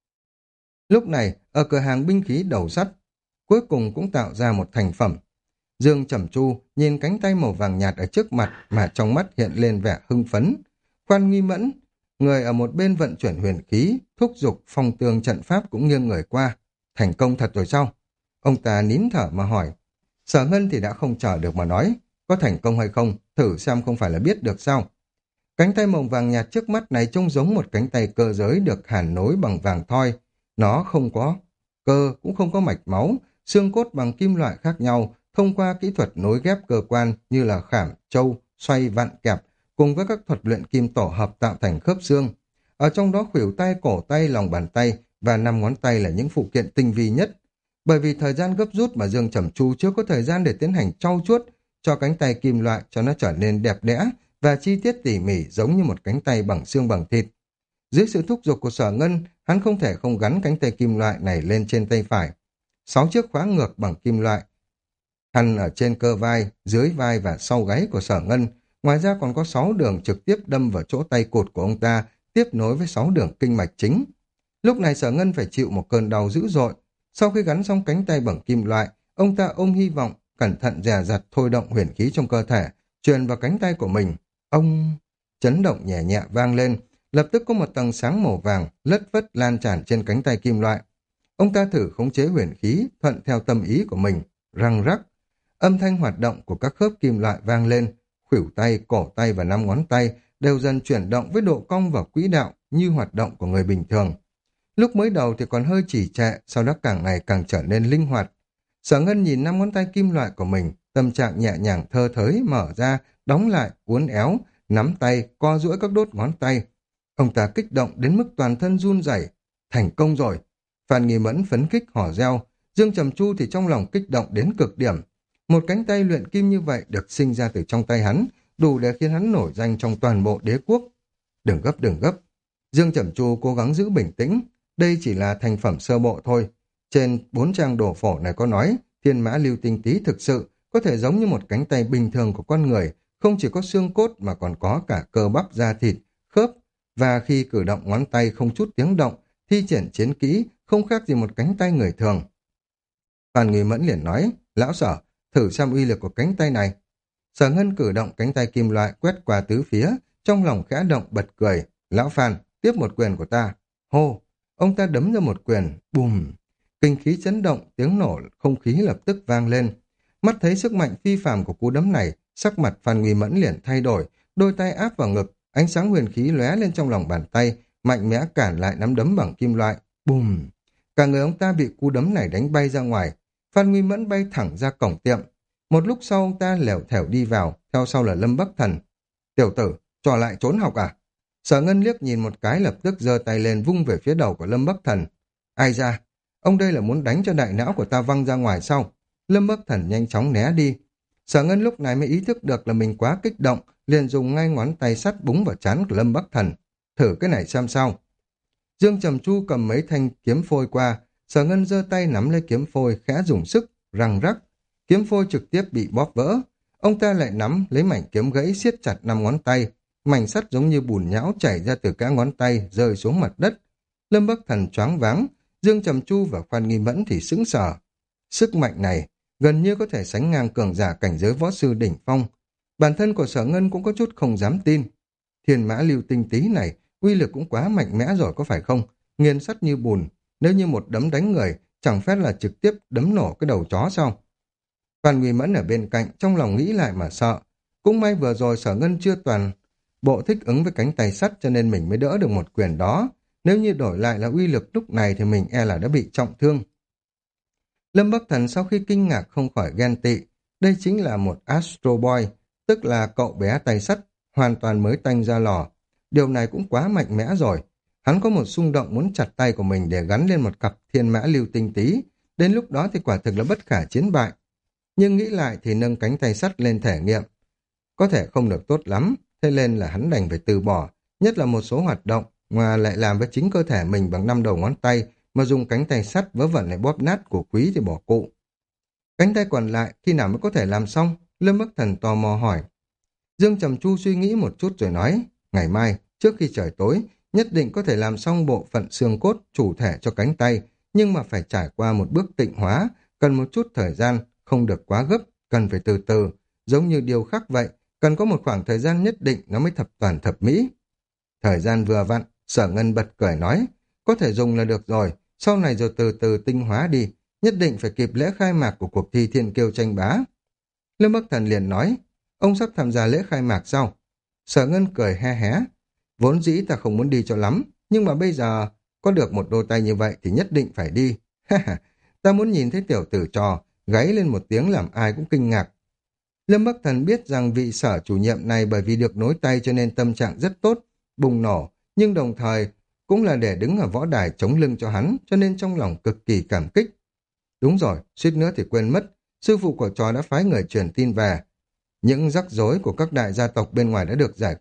Lúc này, ở cửa hàng binh khí đầu sắt, cuối cùng cũng tạo ra một thành phẩm. Dương Trầm Chu nhìn cánh tay màu vàng nhạt ở trước mặt mà trong mắt hiện lên vẻ hưng phấn. Khoan Nghi Mẫn, người ở một bên vận chuyển huyền khí, thúc giục phong tường trận pháp cũng nghiêng người qua. Thành công thật rồi sao? Ông ta nín thở mà hỏi. Sở Ngân thì đã không chờ được mà nói, có thành công hay không, thử xem không phải là biết được sao. Cánh tay màu vàng nhạt trước mắt này trông giống một cánh tay cơ giới được hàn nối bằng vàng thoi. Nó không có cơ, cũng không có mạch máu, xương cốt bằng kim loại khác nhau, thông qua kỹ thuật nối ghép cơ quan như là khảm, trâu, xoay, vặn kẹp, cùng với các thuật luyện kim tổ hợp tạo thành khớp xương. Ở trong đó khuỷu tay, cổ tay, lòng bàn tay và năm ngón tay là những phụ kiện tinh vi nhất. Bởi vì thời gian gấp rút mà Dương Trầm Chu chưa có thời gian để tiến hành trau chuốt cho cánh tay kim loại cho nó trở nên đẹp đẽ và chi tiết tỉ mỉ giống như một cánh tay bằng xương bằng thịt. Dưới sự thúc giục của Sở Ngân, hắn không thể không gắn cánh tay kim loại này lên trên tay phải. Sáu chiếc khóa ngược bằng kim loại hằn ở trên cơ vai, dưới vai và sau gáy của Sở Ngân. Ngoài ra còn có sáu đường trực tiếp đâm vào chỗ tay cụt của ông ta, tiếp nối với sáu đường kinh mạch chính. Lúc này Sở Ngân phải chịu một cơn đau dữ dội. Sau khi gắn xong cánh tay bằng kim loại, ông ta ôm hy vọng, cẩn thận dè dặt thôi động huyền khí trong cơ thể, truyền vào cánh tay của mình. Ông... Chấn động nhẹ nhẹ vang lên, lập tức có một tầng sáng màu vàng lất phất lan tràn trên cánh tay kim loại. Ông ta thử khống chế huyền khí, thuận theo tâm ý của mình, răng rắc. Âm thanh hoạt động của các khớp kim loại vang lên, khuỷu tay, cổ tay và năm ngón tay đều dần chuyển động với độ cong và quỹ đạo như hoạt động của người bình thường. Lúc mới đầu thì còn hơi trì trệ, sau đó càng ngày càng trở nên linh hoạt. Sở Ngân nhìn năm ngón tay kim loại của mình, tâm trạng nhẹ nhàng thơ thới, mở ra, đóng lại, uốn éo, nắm tay, co duỗi các đốt ngón tay. Ông ta kích động đến mức toàn thân run rẩy. Thành công rồi! Phan Nghi Mẫn phấn khích hò reo, Dương Trầm Chu thì trong lòng kích động đến cực điểm. Một cánh tay luyện kim như vậy được sinh ra từ trong tay hắn, đủ để khiến hắn nổi danh trong toàn bộ đế quốc. Đừng gấp, đừng gấp. Dương Trầm Chu cố gắng giữ bình tĩnh. Đây chỉ là thành phẩm sơ bộ thôi. Trên bốn trang đồ phổ này có nói, thiên mã lưu tinh tý thực sự có thể giống như một cánh tay bình thường của con người, không chỉ có xương cốt mà còn có cả cơ bắp da thịt, khớp, và khi cử động ngón tay không chút tiếng động, thi triển chiến kỹ không khác gì một cánh tay người thường. Phan Nghi Mẫn liền nói, lão Sở, thử xem uy lực của cánh tay này. Sở Ngân cử động cánh tay kim loại quét qua tứ phía, trong lòng khẽ động bật cười. Lão Phan, tiếp một quyền của ta. Hô, ông ta đấm ra một quyền, bùm. Kinh khí chấn động, tiếng nổ không khí lập tức vang lên. Mắt thấy sức mạnh phi phàm của cú đấm này, sắc mặt Phan Nghi Mẫn liền thay đổi, đôi tay áp vào ngực, ánh sáng huyền khí lóe lên trong lòng bàn tay, mạnh mẽ cản lại nắm đấm bằng kim loại. Bùm! Cả người ông ta bị cú đấm này đánh bay ra ngoài. Phan Nghi Mẫn bay thẳng ra cổng tiệm. Một lúc sau ông ta lẻo thẻo đi vào, theo sau là Lâm Bắc Thần. Tiểu tử, trò lại trốn học à? Sở Ngân liếc nhìn một cái lập tức giơ tay lên vung về phía đầu của Lâm Bắc Thần. Ai ra? Ông đây là muốn đánh cho đại não của ta văng ra ngoài sau. Lâm Bắc Thần nhanh chóng né đi. Sở Ngân lúc này mới ý thức được là mình quá kích động, liền dùng ngay ngón tay sắt búng vào trán của Lâm Bắc Thần. Thử cái này xem sao. Dương Trầm Chu cầm mấy thanh kiếm phôi qua, Sở Ngân giơ tay nắm lấy kiếm phôi khẽ dùng sức, răng rắc. Kiếm phôi trực tiếp bị bóp vỡ. Ông ta lại nắm lấy mảnh kiếm gãy siết chặt năm ngón tay, mảnh sắt giống như bùn nhão chảy ra từ các ngón tay rơi xuống mặt đất. Lâm Bắc Thần choáng váng, Dương Trầm Chu và Phan Nghi Mẫn thì sững sờ. Sức mạnh này gần như có thể sánh ngang cường giả cảnh giới võ sư đỉnh phong. Bản thân của Sở Ngân cũng có chút không dám tin. Thiên mã lưu tinh tí này uy lực cũng quá mạnh mẽ rồi có phải không? Nghiền sắt như bùn, nếu như một đấm đánh người, chẳng phép là trực tiếp đấm nổ cái đầu chó sao? Phan Nghi Mẫn ở bên cạnh, trong lòng nghĩ lại mà sợ. Cũng may vừa rồi Sở Ngân chưa toàn bộ thích ứng với cánh tay sắt cho nên mình mới đỡ được một quyền đó. Nếu như đổi lại là uy lực lúc này thì mình e là đã bị trọng thương. Lâm Bắc Thần sau khi kinh ngạc không khỏi ghen tị. Đây chính là một Astro Boy, tức là cậu bé tay sắt, hoàn toàn mới tanh ra lò. Điều này cũng quá mạnh mẽ rồi. Hắn có một xung động muốn chặt tay của mình để gắn lên một cặp thiên mã lưu tinh tí. Đến lúc đó thì quả thực là bất khả chiến bại. Nhưng nghĩ lại thì nâng cánh tay sắt lên thể nghiệm. Có thể không được tốt lắm, thế nên là hắn đành phải từ bỏ. Nhất là một số hoạt động, mà lại làm với chính cơ thể mình bằng năm đầu ngón tay, mà dùng cánh tay sắt vớ vẩn lại bóp nát của quý thì bỏ cụ. Cánh tay còn lại khi nào mới có thể làm xong? Lâm Bắc Thần tò mò hỏi. Dương Trầm Chu suy nghĩ một chút rồi nói, ngày mai, trước khi trời tối, nhất định có thể làm xong bộ phận xương cốt chủ thể cho cánh tay, nhưng mà phải trải qua một bước tịnh hóa, cần một chút thời gian, không được quá gấp, cần phải từ từ, giống như điều khắc vậy, cần có một khoảng thời gian nhất định nó mới thập toàn thập mỹ. Thời gian vừa vặn, Sở Ngân bật cười nói, có thể dùng là được rồi, sau này rồi từ từ tinh hóa đi, nhất định phải kịp lễ khai mạc của cuộc thi thiên kiêu tranh bá. Lâm Bắc Thần liền nói, ông sắp tham gia lễ khai mạc sao? Sở Ngân cười he hé, vốn dĩ ta không muốn đi cho lắm, nhưng mà bây giờ có được một đôi tay như vậy thì nhất định phải đi. Ta muốn nhìn thấy tiểu tử trò, gáy lên một tiếng làm ai cũng kinh ngạc. Lâm Bắc Thần biết rằng vị Sở chủ nhiệm này bởi vì được nối tay cho nên tâm trạng rất tốt, bùng nổ, nhưng đồng thời cũng là để đứng ở võ đài chống lưng cho hắn, cho nên trong lòng cực kỳ cảm kích. Đúng rồi, suýt nữa thì quên mất, sư phụ của trò đã phái người truyền tin về. Những rắc rối của các đại gia tộc bên ngoài đã được giải quyết,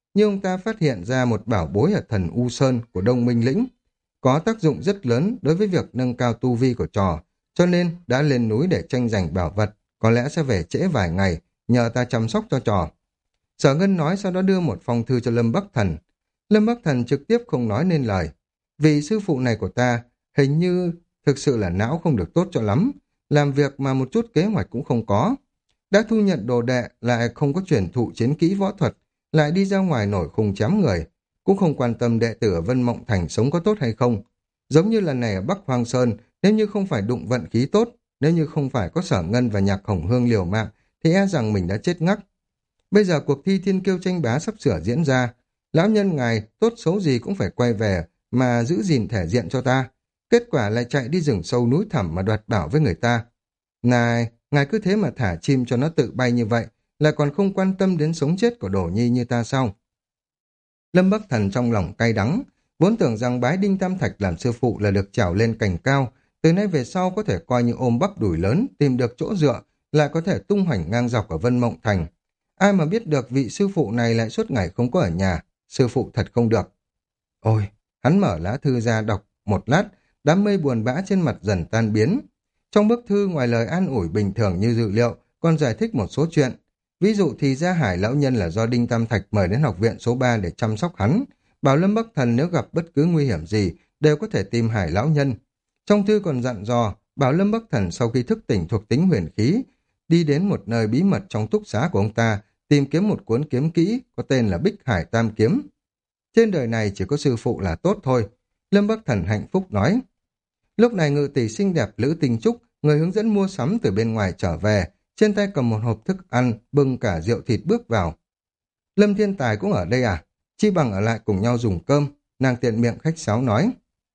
nhưng ông ta phát hiện ra một bảo bối ở thần U Sơn của Đông Minh Lĩnh. Có tác dụng rất lớn đối với việc nâng cao tu vi của trò, cho nên đã lên núi để tranh giành bảo vật, có lẽ sẽ về trễ vài ngày, nhờ ta chăm sóc cho trò. Sở Ngân nói, sau đó đưa một phong thư cho Lâm Bắc Thần. Lâm Bắc Thần trực tiếp không nói nên lời. Vì sư phụ này của ta hình như thực sự là não không được tốt cho lắm, làm việc mà một chút kế hoạch cũng không có. Đã thu nhận đồ đệ, lại không có truyền thụ chiến kỹ võ thuật, lại đi ra ngoài nổi khùng chém người, cũng không quan tâm đệ tử ở Vân Mộng Thành sống có tốt hay không. Giống như lần này ở Bắc Hoang Sơn, nếu như không phải đụng vận khí tốt, nếu như không phải có Sở Ngân và Nhạc Hồng Hương liều mạng, thì e rằng mình đã chết ngắc. Bây giờ cuộc thi thiên kiêu tranh bá sắp sửa diễn ra, lão nhân ngài tốt xấu gì cũng phải quay về mà giữ gìn thể diện cho ta. Kết quả lại chạy đi rừng sâu núi thẳm mà đoạt bảo với người ta. Này, ngài cứ thế mà thả chim cho nó tự bay như vậy, lại còn không quan tâm đến sống chết của Đổ Nhi như ta sao? Lâm Bắc Thần trong lòng cay đắng, vốn tưởng rằng bái Đinh Tam Thạch làm sư phụ là được trèo lên cành cao, từ nay về sau có thể coi như ôm bắp đùi lớn, tìm được chỗ dựa, lại có thể tung hoành ngang dọc ở Vân Mộng Thành. Ai mà biết được vị sư phụ này lại suốt ngày không có ở nhà, sư phụ thật không được. Ôi, hắn mở lá thư ra đọc một lát, đám mây buồn bã trên mặt dần tan biến. Trong bức thư ngoài lời an ủi bình thường như dự liệu, còn giải thích một số chuyện. Ví dụ thì Gia Hải lão nhân là do Đinh Tam Thạch mời đến học viện số ba để chăm sóc hắn, bảo Lâm Bắc Thần nếu gặp bất cứ nguy hiểm gì đều có thể tìm Hải lão nhân. Trong thư còn dặn dò, bảo Lâm Bắc Thần sau khi thức tỉnh thuộc tính huyền khí, đi đến một nơi bí mật trong túc xá của ông ta, tìm kiếm một cuốn kiếm kỹ có tên là Bích Hải Tam Kiếm. Trên đời này chỉ có sư phụ là tốt thôi, Lâm Bắc Thần hạnh phúc nói. Lúc này ngự tỷ xinh đẹp Lữ Tinh Trúc, người hướng dẫn mua sắm từ bên ngoài trở về, trên tay cầm một hộp thức ăn, bưng cả rượu thịt bước vào. Lâm Thiên Tài cũng ở đây à? Chi bằng ở lại cùng nhau dùng cơm, nàng tiện miệng khách sáo nói.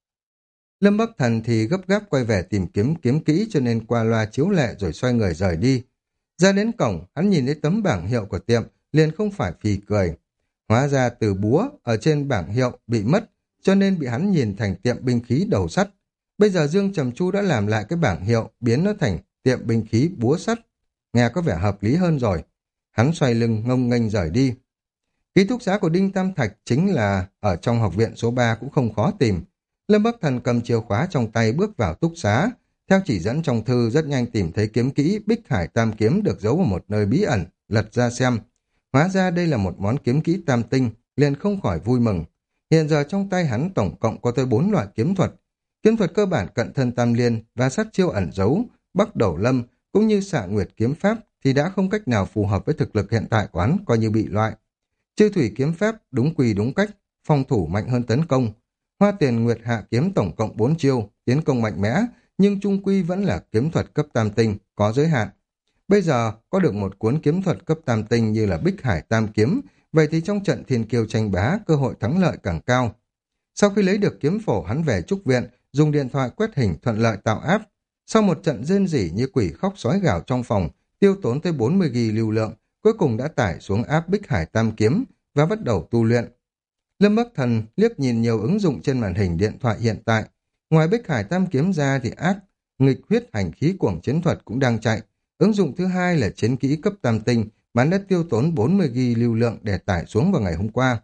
Lâm Bắc Thần thì gấp gáp quay về tìm kiếm kiếm kỹ, cho nên qua loa chiếu lệ rồi xoay người rời đi. Ra đến cổng, hắn nhìn thấy tấm bảng hiệu của tiệm, liền không phải phì cười. Hóa ra từ búa ở trên bảng hiệu bị mất, cho nên bị hắn nhìn thành tiệm binh khí đầu sắt. Bây giờ Dương Trầm Chu đã làm lại cái bảng hiệu, biến nó thành tiệm binh khí búa sắt. Nghe có vẻ hợp lý hơn rồi. Hắn xoay lưng ngông nghênh rời đi. Ký túc xá của Đinh Tam Thạch chính là ở trong học viện số ba, cũng không khó tìm. Lâm Bắc Thần cầm chìa khóa trong tay bước vào túc xá. Theo chỉ dẫn trong thư, rất nhanh tìm thấy kiếm kỹ Bích Hải Tam Kiếm được giấu ở một nơi bí ẩn, lật ra xem. Hóa ra đây là một món kiếm kỹ tam tinh, liền không khỏi vui mừng. Hiện giờ trong tay hắn tổng cộng có tới bốn loại kiếm thuật. Kiếm thuật cơ bản cận thân tam liên và sát chiêu ẩn giấu, bắc đầu lâm, cũng như xạ nguyệt kiếm pháp thì đã không cách nào phù hợp với thực lực hiện tại của hắn, coi như bị loại. Chư thủy kiếm pháp đúng quy đúng cách, phòng thủ mạnh hơn tấn công. Hoa tiền nguyệt hạ kiếm tổng cộng bốn chiêu, tiến công mạnh mẽ, nhưng trung quy vẫn là kiếm thuật cấp tam tinh, có giới hạn. Bây giờ có được một cuốn kiếm thuật cấp tam tinh như là Bích Hải Tam Kiếm, vậy thì trong trận thiên kiêu tranh bá, cơ hội thắng lợi càng cao. Sau khi lấy được kiếm phổ, hắn về trúc viện, dùng điện thoại quét hình thuận lợi tạo áp. Sau một trận rên rỉ như quỷ khóc sói gào trong phòng, tiêu tốn tới bốn mươi gi-ga-bai lưu lượng, cuối cùng đã tải xuống áp Bích Hải Tam Kiếm và bắt đầu tu luyện. Lâm Bắc Thần liếc nhìn nhiều ứng dụng trên màn hình điện thoại hiện tại. Ngoài Bích Hải Tam Kiếm ra thì ác, nghịch huyết hành khí cuồng chiến thuật cũng đang chạy. Ứng dụng thứ hai là chiến kỹ cấp tam tinh, bán đã tiêu tốn bốn mươi gi-ga-bai lưu lượng để tải xuống vào ngày hôm qua.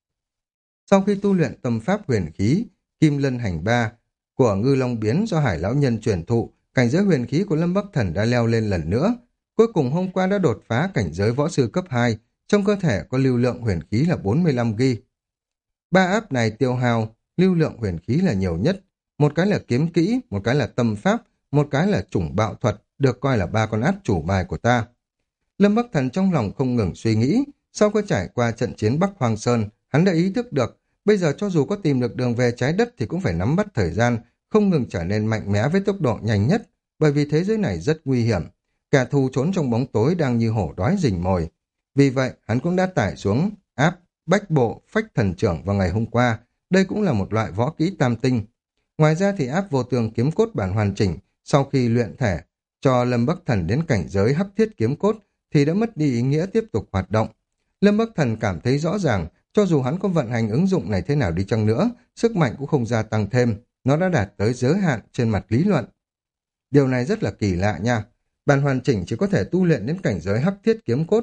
Sau khi tu luyện tâm pháp huyền khí, Kim Lân Hành Ba của Ngư Long Biến do Hải Lão Nhân truyền thụ, cảnh giới huyền khí của Lâm Bắc Thần đã leo lên lần nữa. Cuối cùng hôm qua đã đột phá cảnh giới võ sư cấp hai, trong cơ thể có lưu lượng huyền khí là bốn mươi lăm gi-ga-bai. Ba áp này tiêu hao lưu lượng huyền khí là nhiều nhất. Một cái là kiếm kỹ, một cái là tâm pháp, một cái là chủng bạo thuật, được coi là ba con át chủ bài của ta. Lâm Bắc Thần trong lòng không ngừng suy nghĩ, sau khi trải qua trận chiến Bắc Hoang Sơn, hắn đã ý thức được, bây giờ cho dù có tìm được đường về trái đất thì cũng phải nắm bắt thời gian, không ngừng trở nên mạnh mẽ với tốc độ nhanh nhất, bởi vì thế giới này rất nguy hiểm. Kẻ thù trốn trong bóng tối đang như hổ đói rình mồi. Vì vậy, hắn cũng đã tải xuống áp Bách Bộ Phách Thần Trưởng vào ngày hôm qua, đây cũng là một loại võ kỹ tam tinh. Ngoài ra thì áp Vô Tường Kiếm Cốt bản hoàn chỉnh, sau khi luyện thể, cho Lâm Bắc Thần đến cảnh giới hắc thiết kiếm cốt, thì đã mất đi ý nghĩa tiếp tục hoạt động. Lâm Bắc Thần cảm thấy rõ ràng, cho dù hắn có vận hành ứng dụng này thế nào đi chăng nữa, sức mạnh cũng không gia tăng thêm, nó đã đạt tới giới hạn trên mặt lý luận. Điều này rất là kỳ lạ nha. Bản hoàn chỉnh chỉ có thể tu luyện đến cảnh giới hắc thiết kiếm cốt,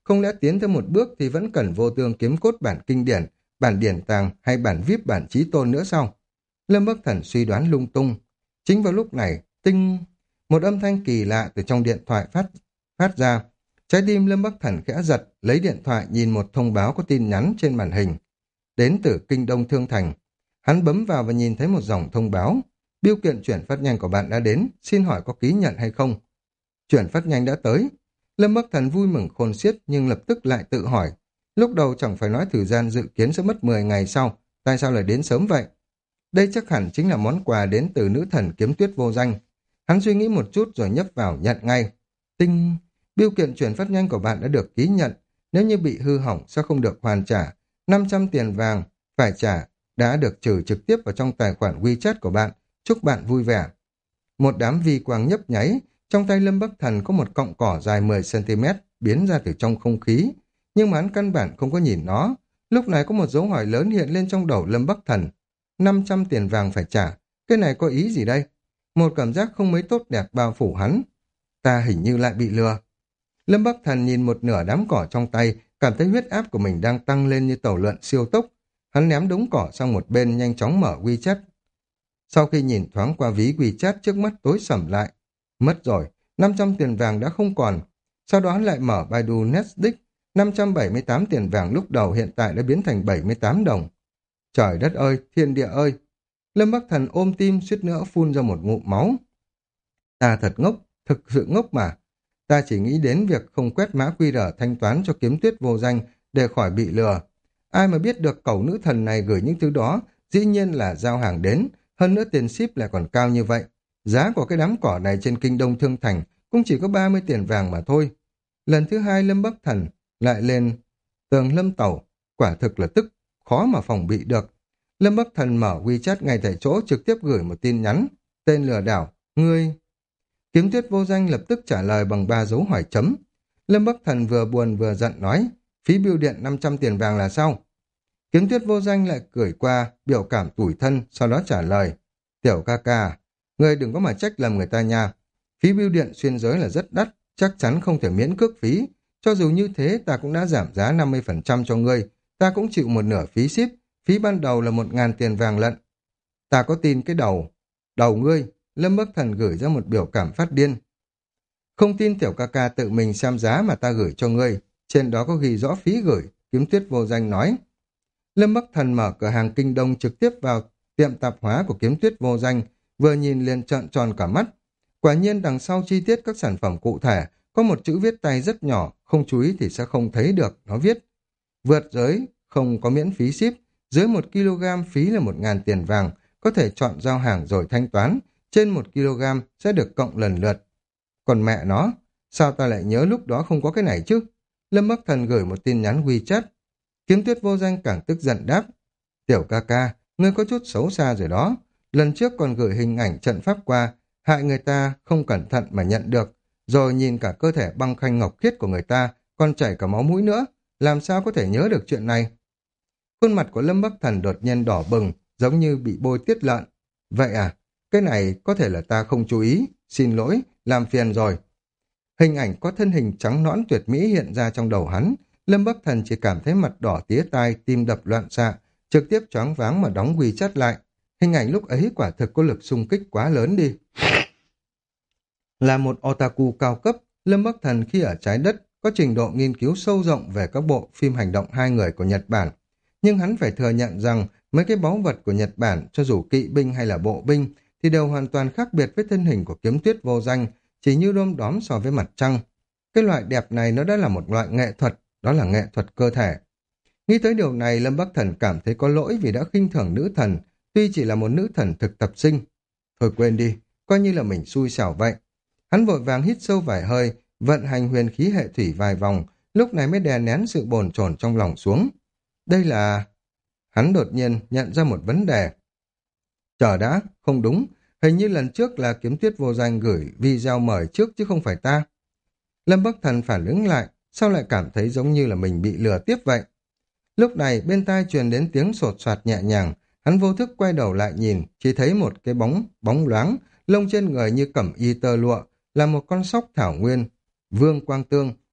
không lẽ tiến thêm một bước thì vẫn cần vô tương kiếm cốt bản kinh điển, bản điển tàng hay bản víp bản chí tôn nữa sao? Lâm Bắc Thần suy đoán lung tung. Chính vào lúc này, tinh... Một âm thanh kỳ lạ từ trong điện thoại phát phát ra. Trái tim Lâm Bắc Thần khẽ giật, lấy điện thoại nhìn một thông báo có tin nhắn trên màn hình. Đến từ Kinh Đông Thương Thành. Hắn bấm vào và nhìn thấy một dòng thông báo. Biêu kiện chuyển phát nhanh của bạn đã đến, xin hỏi có ký nhận hay không? Chuyển phát nhanh đã tới. Lâm Bắc Thần vui mừng khôn xiết nhưng lập tức lại tự hỏi. Lúc đầu chẳng phải nói thời gian dự kiến sẽ mất mười ngày sau, tại sao lại đến sớm vậy? Đây chắc hẳn chính là món quà đến từ nữ thần kiếm tuyết vô danh. Hắn suy nghĩ một chút rồi nhấp vào nhận ngay. Tinh, biêu kiện chuyển phát nhanh của bạn đã được ký nhận. Nếu như bị hư hỏng sẽ không được hoàn trả. năm trăm tiền vàng phải trả đã được trừ trực tiếp vào trong tài khoản WeChat của bạn. Chúc bạn vui vẻ. Một đám vi quang nhấp nháy. Trong tay Lâm Bắc Thần có một cọng cỏ dài mười xăng ti mét biến ra từ trong không khí. Nhưng mà hắn căn bản không có nhìn nó. Lúc này có một dấu hỏi lớn hiện lên trong đầu Lâm Bắc Thần. năm trăm tiền vàng phải trả. Cái này có ý gì đây? Một cảm giác không mấy tốt đẹp bao phủ hắn. Ta hình như lại bị lừa. Lâm Bắc Thần nhìn một nửa đám cỏ trong tay, cảm thấy huyết áp của mình đang tăng lên như tàu lượn siêu tốc. Hắn ném đống cỏ sang một bên, nhanh chóng mở WeChat. Sau khi nhìn thoáng qua ví WeChat, trước mắt tối sầm lại. Mất rồi, năm trăm tiền vàng đã không còn. Sau đó hắn lại mở Baidu Netdisk, năm trăm bảy mươi tám tiền vàng lúc đầu hiện tại đã biến thành bảy mươi tám đồng. Trời đất ơi, thiên địa ơi! Lâm Bắc Thần ôm tim suýt nữa phun ra một ngụm máu. Ta thật ngốc, thực sự ngốc mà. Ta chỉ nghĩ đến việc không quét mã quy rờ thanh toán cho kiếm tuyết vô danh để khỏi bị lừa. Ai mà biết được cẩu nữ thần này gửi những thứ đó, dĩ nhiên là giao hàng đến, hơn nữa tiền ship lại còn cao như vậy. Giá của cái đám cỏ này trên Kinh Đông Thương Thành cũng chỉ có ba mươi tiền vàng mà thôi. Lần thứ hai Lâm Bắc Thần lại lên tường Lâm Tẩu, quả thực là tức, khó mà phòng bị được. Lâm Bắc Thần mở WeChat ngay tại chỗ trực tiếp gửi một tin nhắn. Tên lừa đảo, ngươi... Kiếm tuyết vô danh lập tức trả lời bằng ba dấu hỏi chấm. Lâm Bắc Thần vừa buồn vừa giận nói, phí bưu điện năm trăm tiền vàng là sao? Kiếm tuyết vô danh lại cười qua, biểu cảm tủi thân, sau đó trả lời. Tiểu ca ca, ngươi đừng có mà trách lầm người ta nha. Phí bưu điện xuyên giới là rất đắt, chắc chắn không thể miễn cước phí. Cho dù như thế, ta cũng đã giảm giá năm mươi phần trăm cho ngươi. Ta cũng chịu một nửa phí ship. Phí ban đầu là một ngàn tiền vàng lận. Ta có tin cái đầu. Đầu ngươi, Lâm Bắc Thần gửi ra một biểu cảm phát điên. Không tin tiểu ca ca tự mình xem giá mà ta gửi cho ngươi. Trên đó có ghi rõ phí gửi, kiếm tuyết vô danh nói. Lâm Bắc Thần mở cửa hàng Kinh Đông trực tiếp vào tiệm tạp hóa của kiếm tuyết vô danh, vừa nhìn liền trợn tròn cả mắt. Quả nhiên đằng sau chi tiết các sản phẩm cụ thể, có một chữ viết tay rất nhỏ, không chú ý thì sẽ không thấy được, nó viết. Vượt giới, không có miễn phí ship, dưới một ki lô gam phí là một ngàn tiền vàng, có thể chọn giao hàng rồi thanh toán, trên một ki lô gam sẽ được cộng lần lượt. Còn mẹ nó, sao ta lại nhớ lúc đó không có cái này chứ? Lâm Bắc Thần gửi một tin nhắn WeChat. Kiếm tuyết vô danh càng tức giận đáp. Tiểu ca ca, ngươi có chút xấu xa rồi đó. Lần trước còn gửi hình ảnh trận pháp qua, hại người ta không cẩn thận mà nhận được, rồi nhìn cả cơ thể băng khanh ngọc khiết của người ta, còn chảy cả máu mũi nữa. Làm sao có thể nhớ được chuyện này? Khuôn mặt của Lâm Bắc Thần đột nhiên đỏ bừng, giống như bị bôi tiết lợn. Vậy à, cái này có thể là ta không chú ý, xin lỗi, làm phiền rồi. Hình ảnh có thân hình trắng nõn tuyệt mỹ hiện ra trong đầu hắn. Lâm Bắc Thần chỉ cảm thấy mặt đỏ tía tai, tim đập loạn xạ, trực tiếp choáng váng mà đóng WeChat lại. Hình ảnh lúc ấy quả thực có lực xung kích quá lớn đi. Là một otaku cao cấp, Lâm Bắc Thần khi ở trái đất có trình độ nghiên cứu sâu rộng về các bộ phim hành động hai người của Nhật Bản. Nhưng hắn phải thừa nhận rằng mấy cái báu vật của Nhật Bản, cho dù kỵ binh hay là bộ binh, thì đều hoàn toàn khác biệt với thân hình của kiếm tuyết vô danh, chỉ như đom đóm so với mặt trăng. Cái loại đẹp này nó đã là một loại nghệ thuật, đó là nghệ thuật cơ thể. Nghĩ tới điều này, Lâm Bắc Thần cảm thấy có lỗi vì đã khinh thường nữ thần, tuy chỉ là một nữ thần thực tập sinh. Thôi quên đi, coi như là mình xui xẻo vậy. Hắn vội vàng hít sâu vài hơi, vận hành huyền khí hệ thủy vài vòng, lúc này mới đè nén sự bồn chồn trong lòng xuống. Đây là... Hắn đột nhiên nhận ra một vấn đề. Chờ đã, không đúng, hình như lần trước là kiếm tuyết vô danh gửi video mời trước chứ không phải ta. Lâm Bắc Thần phản ứng lại, sao lại cảm thấy giống như là mình bị lừa tiếp vậy? Lúc này bên tai truyền đến tiếng sột soạt nhẹ nhàng, hắn vô thức quay đầu lại nhìn, chỉ thấy một cái bóng, bóng loáng, lông trên người như cẩm y tơ lụa, là một con sóc thảo nguyên. Vương Quang Tương,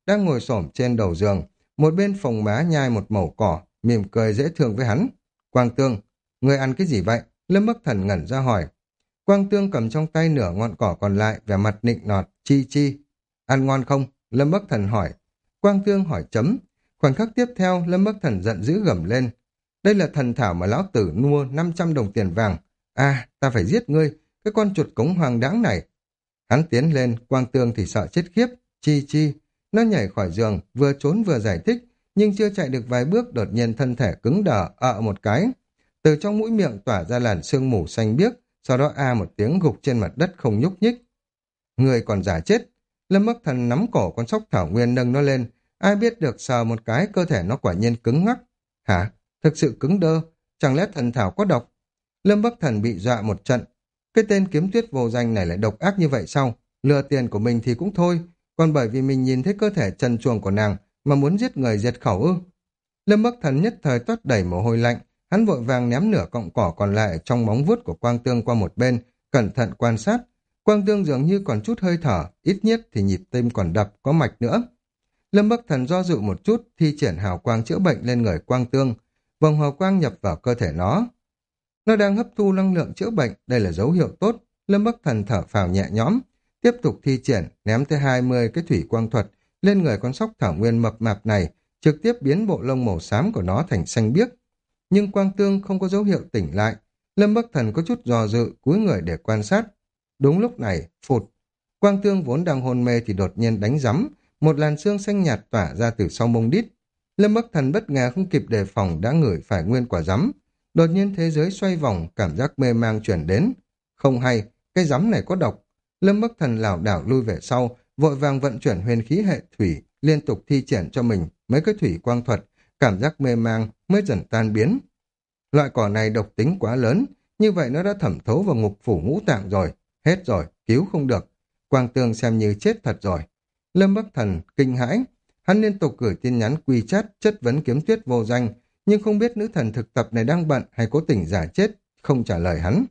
đang ngồi xổm trên đầu giường, một bên phồng má nhai một mẩu cỏ, mỉm cười dễ thương với hắn. Quang Tương, ngươi ăn cái gì vậy? Lâm Bắc Thần ngẩn ra hỏi. Quang Tương cầm trong tay nửa ngọn cỏ còn lại, vẻ mặt nịnh nọt, chi chi. Ăn ngon không? Lâm Bắc Thần hỏi. Quang Tương hỏi chấm. Khoảnh khắc tiếp theo, Lâm Bắc Thần giận dữ gầm lên. Đây là thần thảo mà lão tử mua năm trăm đồng tiền vàng. À, ta phải giết ngươi, cái con chuột cống hoàng đáng này. Hắn tiến lên, Quang Tương thì sợ chết khiếp. Chi chi. Nó nhảy khỏi giường, vừa trốn vừa giải thích, nhưng chưa chạy được vài bước đột nhiên thân thể cứng đờ, ợ một cái. Từ trong mũi miệng tỏa ra làn sương mù xanh biếc, sau đó a một tiếng gục trên mặt đất không nhúc nhích. Người còn giả chết. Lâm Bắc Thần nắm cổ con sóc thảo nguyên nâng nó lên, ai biết được sờ một cái cơ thể nó quả nhiên cứng ngắc. Hả? Thực sự cứng đơ? Chẳng lẽ thần thảo có độc? Lâm Bắc Thần bị dọa một trận. Cái tên kiếm tuyết vô danh này lại độc ác như vậy sao? Lừa tiền của mình thì cũng thôi, còn bởi vì mình nhìn thấy cơ thể trần truồng của nàng mà muốn giết người diệt khẩu ư? Lâm Bắc Thần nhất thời toát đẩy mồ hôi lạnh, hắn vội vàng ném nửa cọng cỏ còn lại trong móng vuốt của Quang Tương qua một bên, cẩn thận quan sát. Quang Tương dường như còn chút hơi thở, ít nhất thì nhịp tim còn đập, có mạch nữa. Lâm Bắc Thần do dự một chút, thi triển hào quang chữa bệnh lên người Quang Tương. Vòng hào quang nhập vào cơ thể nó. Nó đang hấp thu năng lượng chữa bệnh, đây là dấu hiệu tốt. Lâm Bắc Thần thở phào nhẹ nhõm, tiếp tục thi triển, ném tới hai mươi cái thủy quang thuật lên người con sóc thảo nguyên mập mạp này, trực tiếp biến bộ lông màu xám của nó thành xanh biếc. Nhưng Quang Tương không có dấu hiệu tỉnh lại. Lâm Bắc Thần có chút dò dự, cúi người để quan sát. Đúng lúc này, phụt. Quang Tương vốn đang hôn mê thì đột nhiên đánh rắm, một làn xương xanh nhạt tỏa ra từ sau mông đít. Lâm Bắc Thần bất ngờ không kịp đề phòng đã ngửi phải nguyên quả rắm. Đột nhiên thế giới xoay vòng, cảm giác mê mang chuyển đến. Không hay, cái rắm này có độc. Lâm Bắc Thần lảo đảo lui về sau, vội vàng vận chuyển huyền khí hệ thủy, liên tục thi triển cho mình mấy cái thủy quang thuật, cảm giác mê mang mới dần tan biến. Loại cỏ này độc tính quá lớn, như vậy nó đã thẩm thấu vào ngục phủ ngũ tạng rồi. Hết rồi, cứu không được. Quang Tương xem như chết thật rồi. Lâm Bắc Thần kinh hãi, hắn liên tục gửi tin nhắn quy chat chất vấn kiếm tuyết vô danh, nhưng không biết nữ thần thực tập này đang bận hay cố tình giả chết, không trả lời hắn.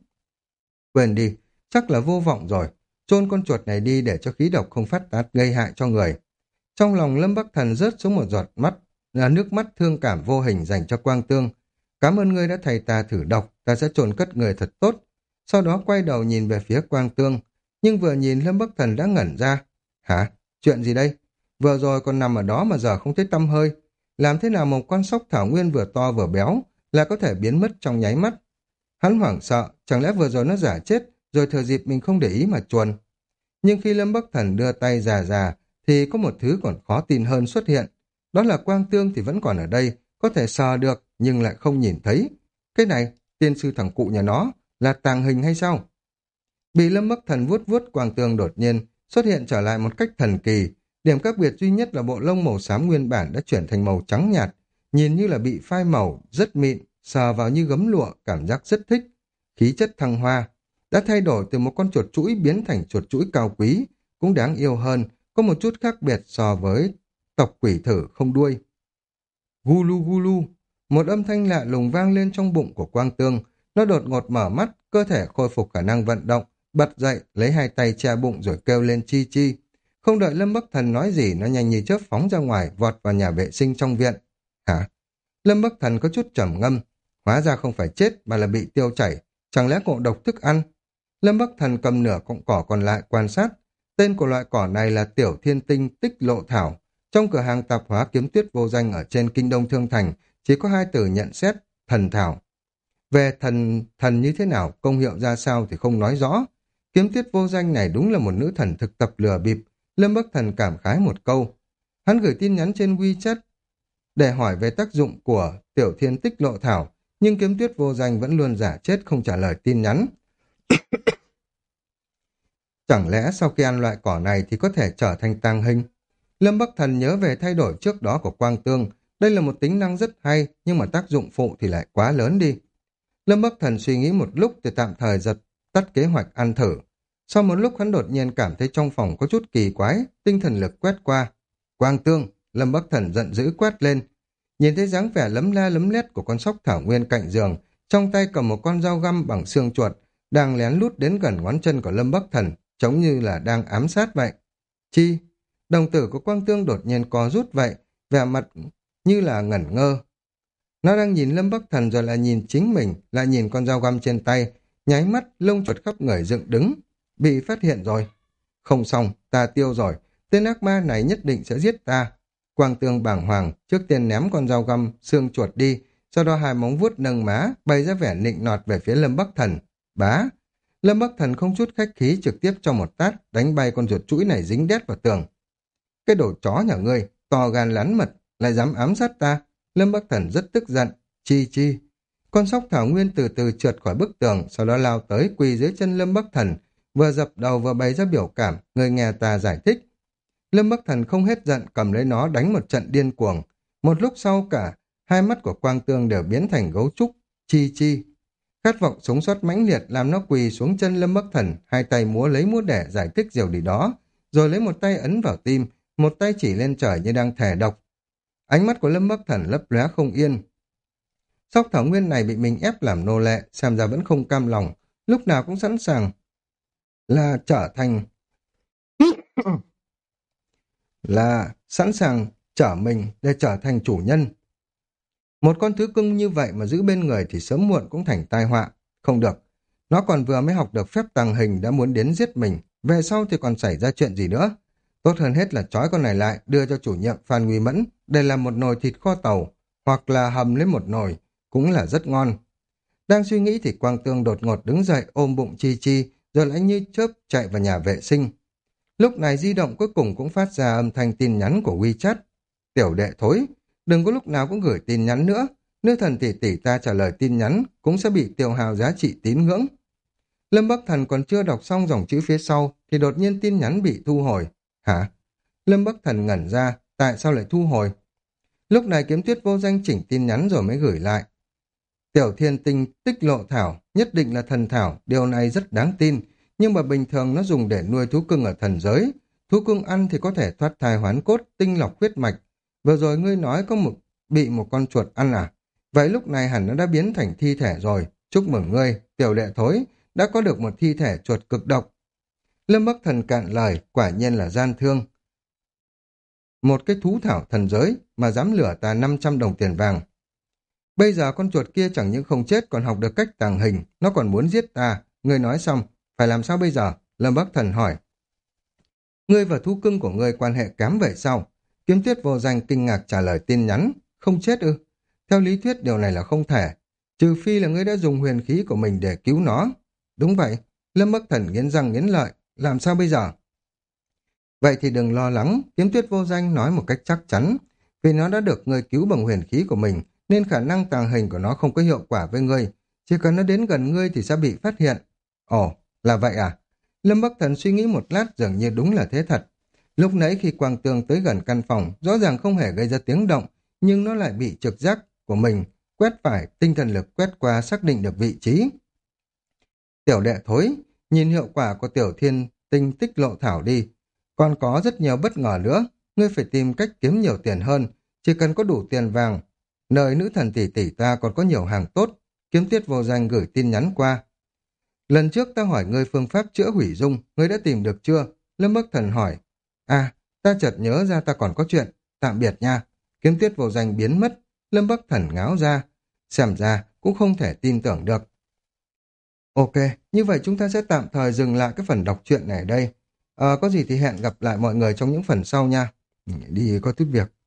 Quên đi, chắc là vô vọng rồi, chôn con chuột này đi để cho khí độc không phát tát gây hại cho người. Trong lòng Lâm Bắc Thần rớt xuống một giọt mắt, là nước mắt thương cảm vô hình dành cho Quang Tương. Cảm ơn ngươi đã thầy ta thử độc, ta sẽ chôn cất người thật tốt. Sau đó quay đầu nhìn về phía Quang Tương, nhưng vừa nhìn Lâm Bắc Thần đã ngẩn ra. Hả? Chuyện gì đây? Vừa rồi còn nằm ở đó mà giờ không thấy tăm hơi. Làm thế nào một con sóc thảo nguyên vừa to vừa béo là có thể biến mất trong nháy mắt? Hắn hoảng sợ, chẳng lẽ vừa rồi nó giả chết, rồi thừa dịp mình không để ý mà chuồn. Nhưng khi Lâm Bắc Thần đưa tay già già, thì có một thứ còn khó tin hơn xuất hiện. Đó là Quang Tương thì vẫn còn ở đây, có thể sờ được, nhưng lại không nhìn thấy. Cái này, tiên sư thằng cụ nhà nó, là tàng hình hay sao? Bị Lâm Bắc Thần vuốt vuốt, Quang Tương đột nhiên xuất hiện trở lại một cách thần kỳ. Điểm khác biệt duy nhất là bộ lông màu xám nguyên bản đã chuyển thành màu trắng nhạt, nhìn như là bị phai màu, rất mịn, sờ vào như gấm lụa, cảm giác rất thích. Khí chất thăng hoa, đã thay đổi từ một con chuột chuỗi biến thành chuột chuỗi cao quý, cũng đáng yêu hơn, có một chút khác biệt so với tộc quỷ thử không đuôi. Gulu gulu, một âm thanh lạ lùng vang lên trong bụng của Quang Tương, nó đột ngột mở mắt, cơ thể khôi phục khả năng vận động, bật dậy, lấy hai tay che bụng rồi kêu lên chi chi. Không đợi Lâm Bắc Thần nói gì, nó nhanh như chớp phóng ra ngoài, vọt vào nhà vệ sinh trong viện. Hả? Lâm Bắc Thần có chút trầm ngâm, hóa ra không phải chết mà là bị tiêu chảy, chẳng lẽ ngộ độc thức ăn? Lâm Bắc Thần cầm nửa cọng cỏ còn lại quan sát, tên của loại cỏ này là Tiểu Thiên Tinh Tích Lộ Thảo. Trong cửa hàng tạp hóa kiếm tuyết vô danh ở trên Kinh Đông Thương Thành chỉ có hai từ nhận xét, thần thảo. Về thần thần như thế nào, công hiệu ra sao thì không nói rõ. Kiếm tuyết vô danh này đúng là một nữ thần thực tập lừa bịp. Lâm Bắc Thần cảm khái một câu. Hắn gửi tin nhắn trên WeChat để hỏi về tác dụng của Tiểu Thiên Tích Lộ Thảo, nhưng kiếm tuyết vô danh vẫn luôn giả chết không trả lời tin nhắn. Chẳng lẽ sau khi ăn loại cỏ này thì có thể trở thành tàng hình? Lâm Bắc Thần nhớ về thay đổi trước đó của Quang Tương. Đây là một tính năng rất hay, nhưng mà tác dụng phụ thì lại quá lớn đi. Lâm Bắc Thần suy nghĩ một lúc thì tạm thời giật tắt kế hoạch ăn thử. Sau một lúc hắn đột nhiên cảm thấy trong phòng có chút kỳ quái, tinh thần lực quét qua. Quang Tương, Lâm Bắc Thần giận dữ quét lên. Nhìn thấy dáng vẻ lấm la lấm lét của con sóc thảo nguyên cạnh giường, trong tay cầm một con dao găm bằng xương chuột, đang lén lút đến gần ngón chân của Lâm Bắc Thần, giống như là đang ám sát vậy. Chi? Đồng tử của Quang Tương đột nhiên co rút vậy, vẻ mặt như là ngẩn ngơ. Nó đang nhìn Lâm Bắc Thần rồi lại nhìn chính mình, lại nhìn con dao găm trên tay, nháy mắt lông chuột khắp người dựng đứng. Bị phát hiện rồi. Không xong, ta tiêu rồi. Tên ác ma này nhất định sẽ giết ta. Quang Tương bàng hoàng, trước tiên ném con dao găm, xương chuột đi, sau đó hai móng vuốt nâng má, bày ra vẻ nịnh nọt về phía Lâm Bắc Thần. Bá! Lâm Bắc Thần không chút khách khí trực tiếp cho một tát, đánh bay con chuột chuỗi này dính đét vào tường. Cái đồ chó nhà ngươi, to gan lắn mật, lại dám ám sát ta. Lâm Bắc Thần rất tức giận. Chi chi. Con sóc thảo nguyên từ từ trượt khỏi bức tường, sau đó lao tới quỳ dưới chân Lâm Bắc Thần, vừa dập đầu vừa bày ra biểu cảm, người nghe ta giải thích. Lâm Bắc Thần không hết giận, cầm lấy nó đánh một trận điên cuồng. Một lúc sau cả, hai mắt của Quang Tương đều biến thành gấu trúc. Chi chi. Khát vọng sống sót mãnh liệt làm nó quỳ xuống chân Lâm Bắc Thần, hai tay múa lấy múa để giải thích điều gì đó, rồi lấy một tay ấn vào tim, một tay chỉ lên trời như đang thề độc. Ánh mắt của Lâm Bắc Thần lấp lóe không yên. Sóc thảo nguyên này bị mình ép làm nô lệ, xem ra vẫn không cam lòng, lúc nào cũng sẵn sàng là trở thành là sẵn sàng trở mình để trở thành chủ nhân. Một con thú cưng như vậy mà giữ bên người thì sớm muộn cũng thành tai họa. Không được, nó còn vừa mới học được phép tàng hình đã muốn đến giết mình, về sau thì còn xảy ra chuyện gì nữa. Tốt hơn hết là trói con này lại, đưa cho chủ nhiệm Phan Nguy Mẫn để làm một nồi thịt kho tàu, hoặc là hầm lấy một nồi, cũng là rất ngon. Đang suy nghĩ thì Quang Tương đột ngột đứng dậy ôm bụng Chi Chi, rồi lại như chớp chạy vào nhà vệ sinh. Lúc này di động cuối cùng cũng phát ra âm thanh tin nhắn của WeChat. Tiểu đệ thối, đừng có lúc nào cũng gửi tin nhắn nữa. Nếu thần tỷ tỷ ta trả lời tin nhắn, cũng sẽ bị tiêu hao giá trị tín ngưỡng. Lâm Bắc Thần còn chưa đọc xong dòng chữ phía sau, thì đột nhiên tin nhắn bị thu hồi. Hả? Lâm Bắc Thần ngẩn ra, tại sao lại thu hồi? Lúc này Kiếm Tuyết vô danh chỉnh tin nhắn rồi mới gửi lại. Tiểu thiên tinh tích lộ thảo, nhất định là thần thảo, điều này rất đáng tin, nhưng mà bình thường nó dùng để nuôi thú cưng ở thần giới. Thú cưng ăn thì có thể thoát thai hoán cốt, tinh lọc huyết mạch. Vừa rồi ngươi nói có một bị một con chuột ăn à? Vậy lúc này hẳn nó đã biến thành thi thể rồi. Chúc mừng ngươi, tiểu đệ thối, đã có được một thi thể chuột cực độc. Lâm Bắc Thần cạn lời, quả nhiên là gian thương. Một cái thú thảo thần giới mà dám lửa ta năm trăm đồng tiền vàng. Bây giờ con chuột kia chẳng những không chết còn học được cách tàng hình, nó còn muốn giết ta. Ngươi nói xong, phải làm sao bây giờ? Lâm Bắc Thần hỏi. Ngươi và thú cưng của ngươi quan hệ kém vậy sao? Kiếm Tuyết vô danh kinh ngạc trả lời tin nhắn. Không chết ư? Theo lý thuyết điều này là không thể. Trừ phi là ngươi đã dùng huyền khí của mình để cứu nó. Đúng vậy. Lâm Bắc Thần nghiến răng nghiến lợi. Làm sao bây giờ? Vậy thì đừng lo lắng. Kiếm Tuyết vô danh nói một cách chắc chắn. Vì nó đã được ngươi cứu bằng huyền khí của mình, nên khả năng tàng hình của nó không có hiệu quả với ngươi. Chỉ cần nó đến gần ngươi thì sẽ bị phát hiện. Ồ, là vậy à? Lâm Bắc Thần suy nghĩ một lát dường như đúng là thế thật. Lúc nãy khi Quang Tương tới gần căn phòng, rõ ràng không hề gây ra tiếng động, nhưng nó lại bị trực giác của mình quét phải, tinh thần lực quét qua xác định được vị trí. Tiểu đệ thối, nhìn hiệu quả của tiểu thiên tinh tích lộ thảo đi. Còn có rất nhiều bất ngờ nữa, ngươi phải tìm cách kiếm nhiều tiền hơn, chỉ cần có đủ tiền vàng. Nơi nữ thần tỷ tỷ ta còn có nhiều hàng tốt. Kiếm Tuyết vô danh gửi tin nhắn qua. Lần trước ta hỏi ngươi phương pháp chữa hủy dung, ngươi đã tìm được chưa? Lâm Bắc Thần hỏi. À, ta chợt nhớ ra ta còn có chuyện. Tạm biệt nha. Kiếm Tuyết vô danh biến mất. Lâm Bắc Thần ngáo ra. Xem ra cũng không thể tin tưởng được. Ok, như vậy chúng ta sẽ tạm thời dừng lại cái phần đọc truyện này ở đây. À, có gì thì hẹn gặp lại mọi người trong những phần sau nha. Đi có chút việc.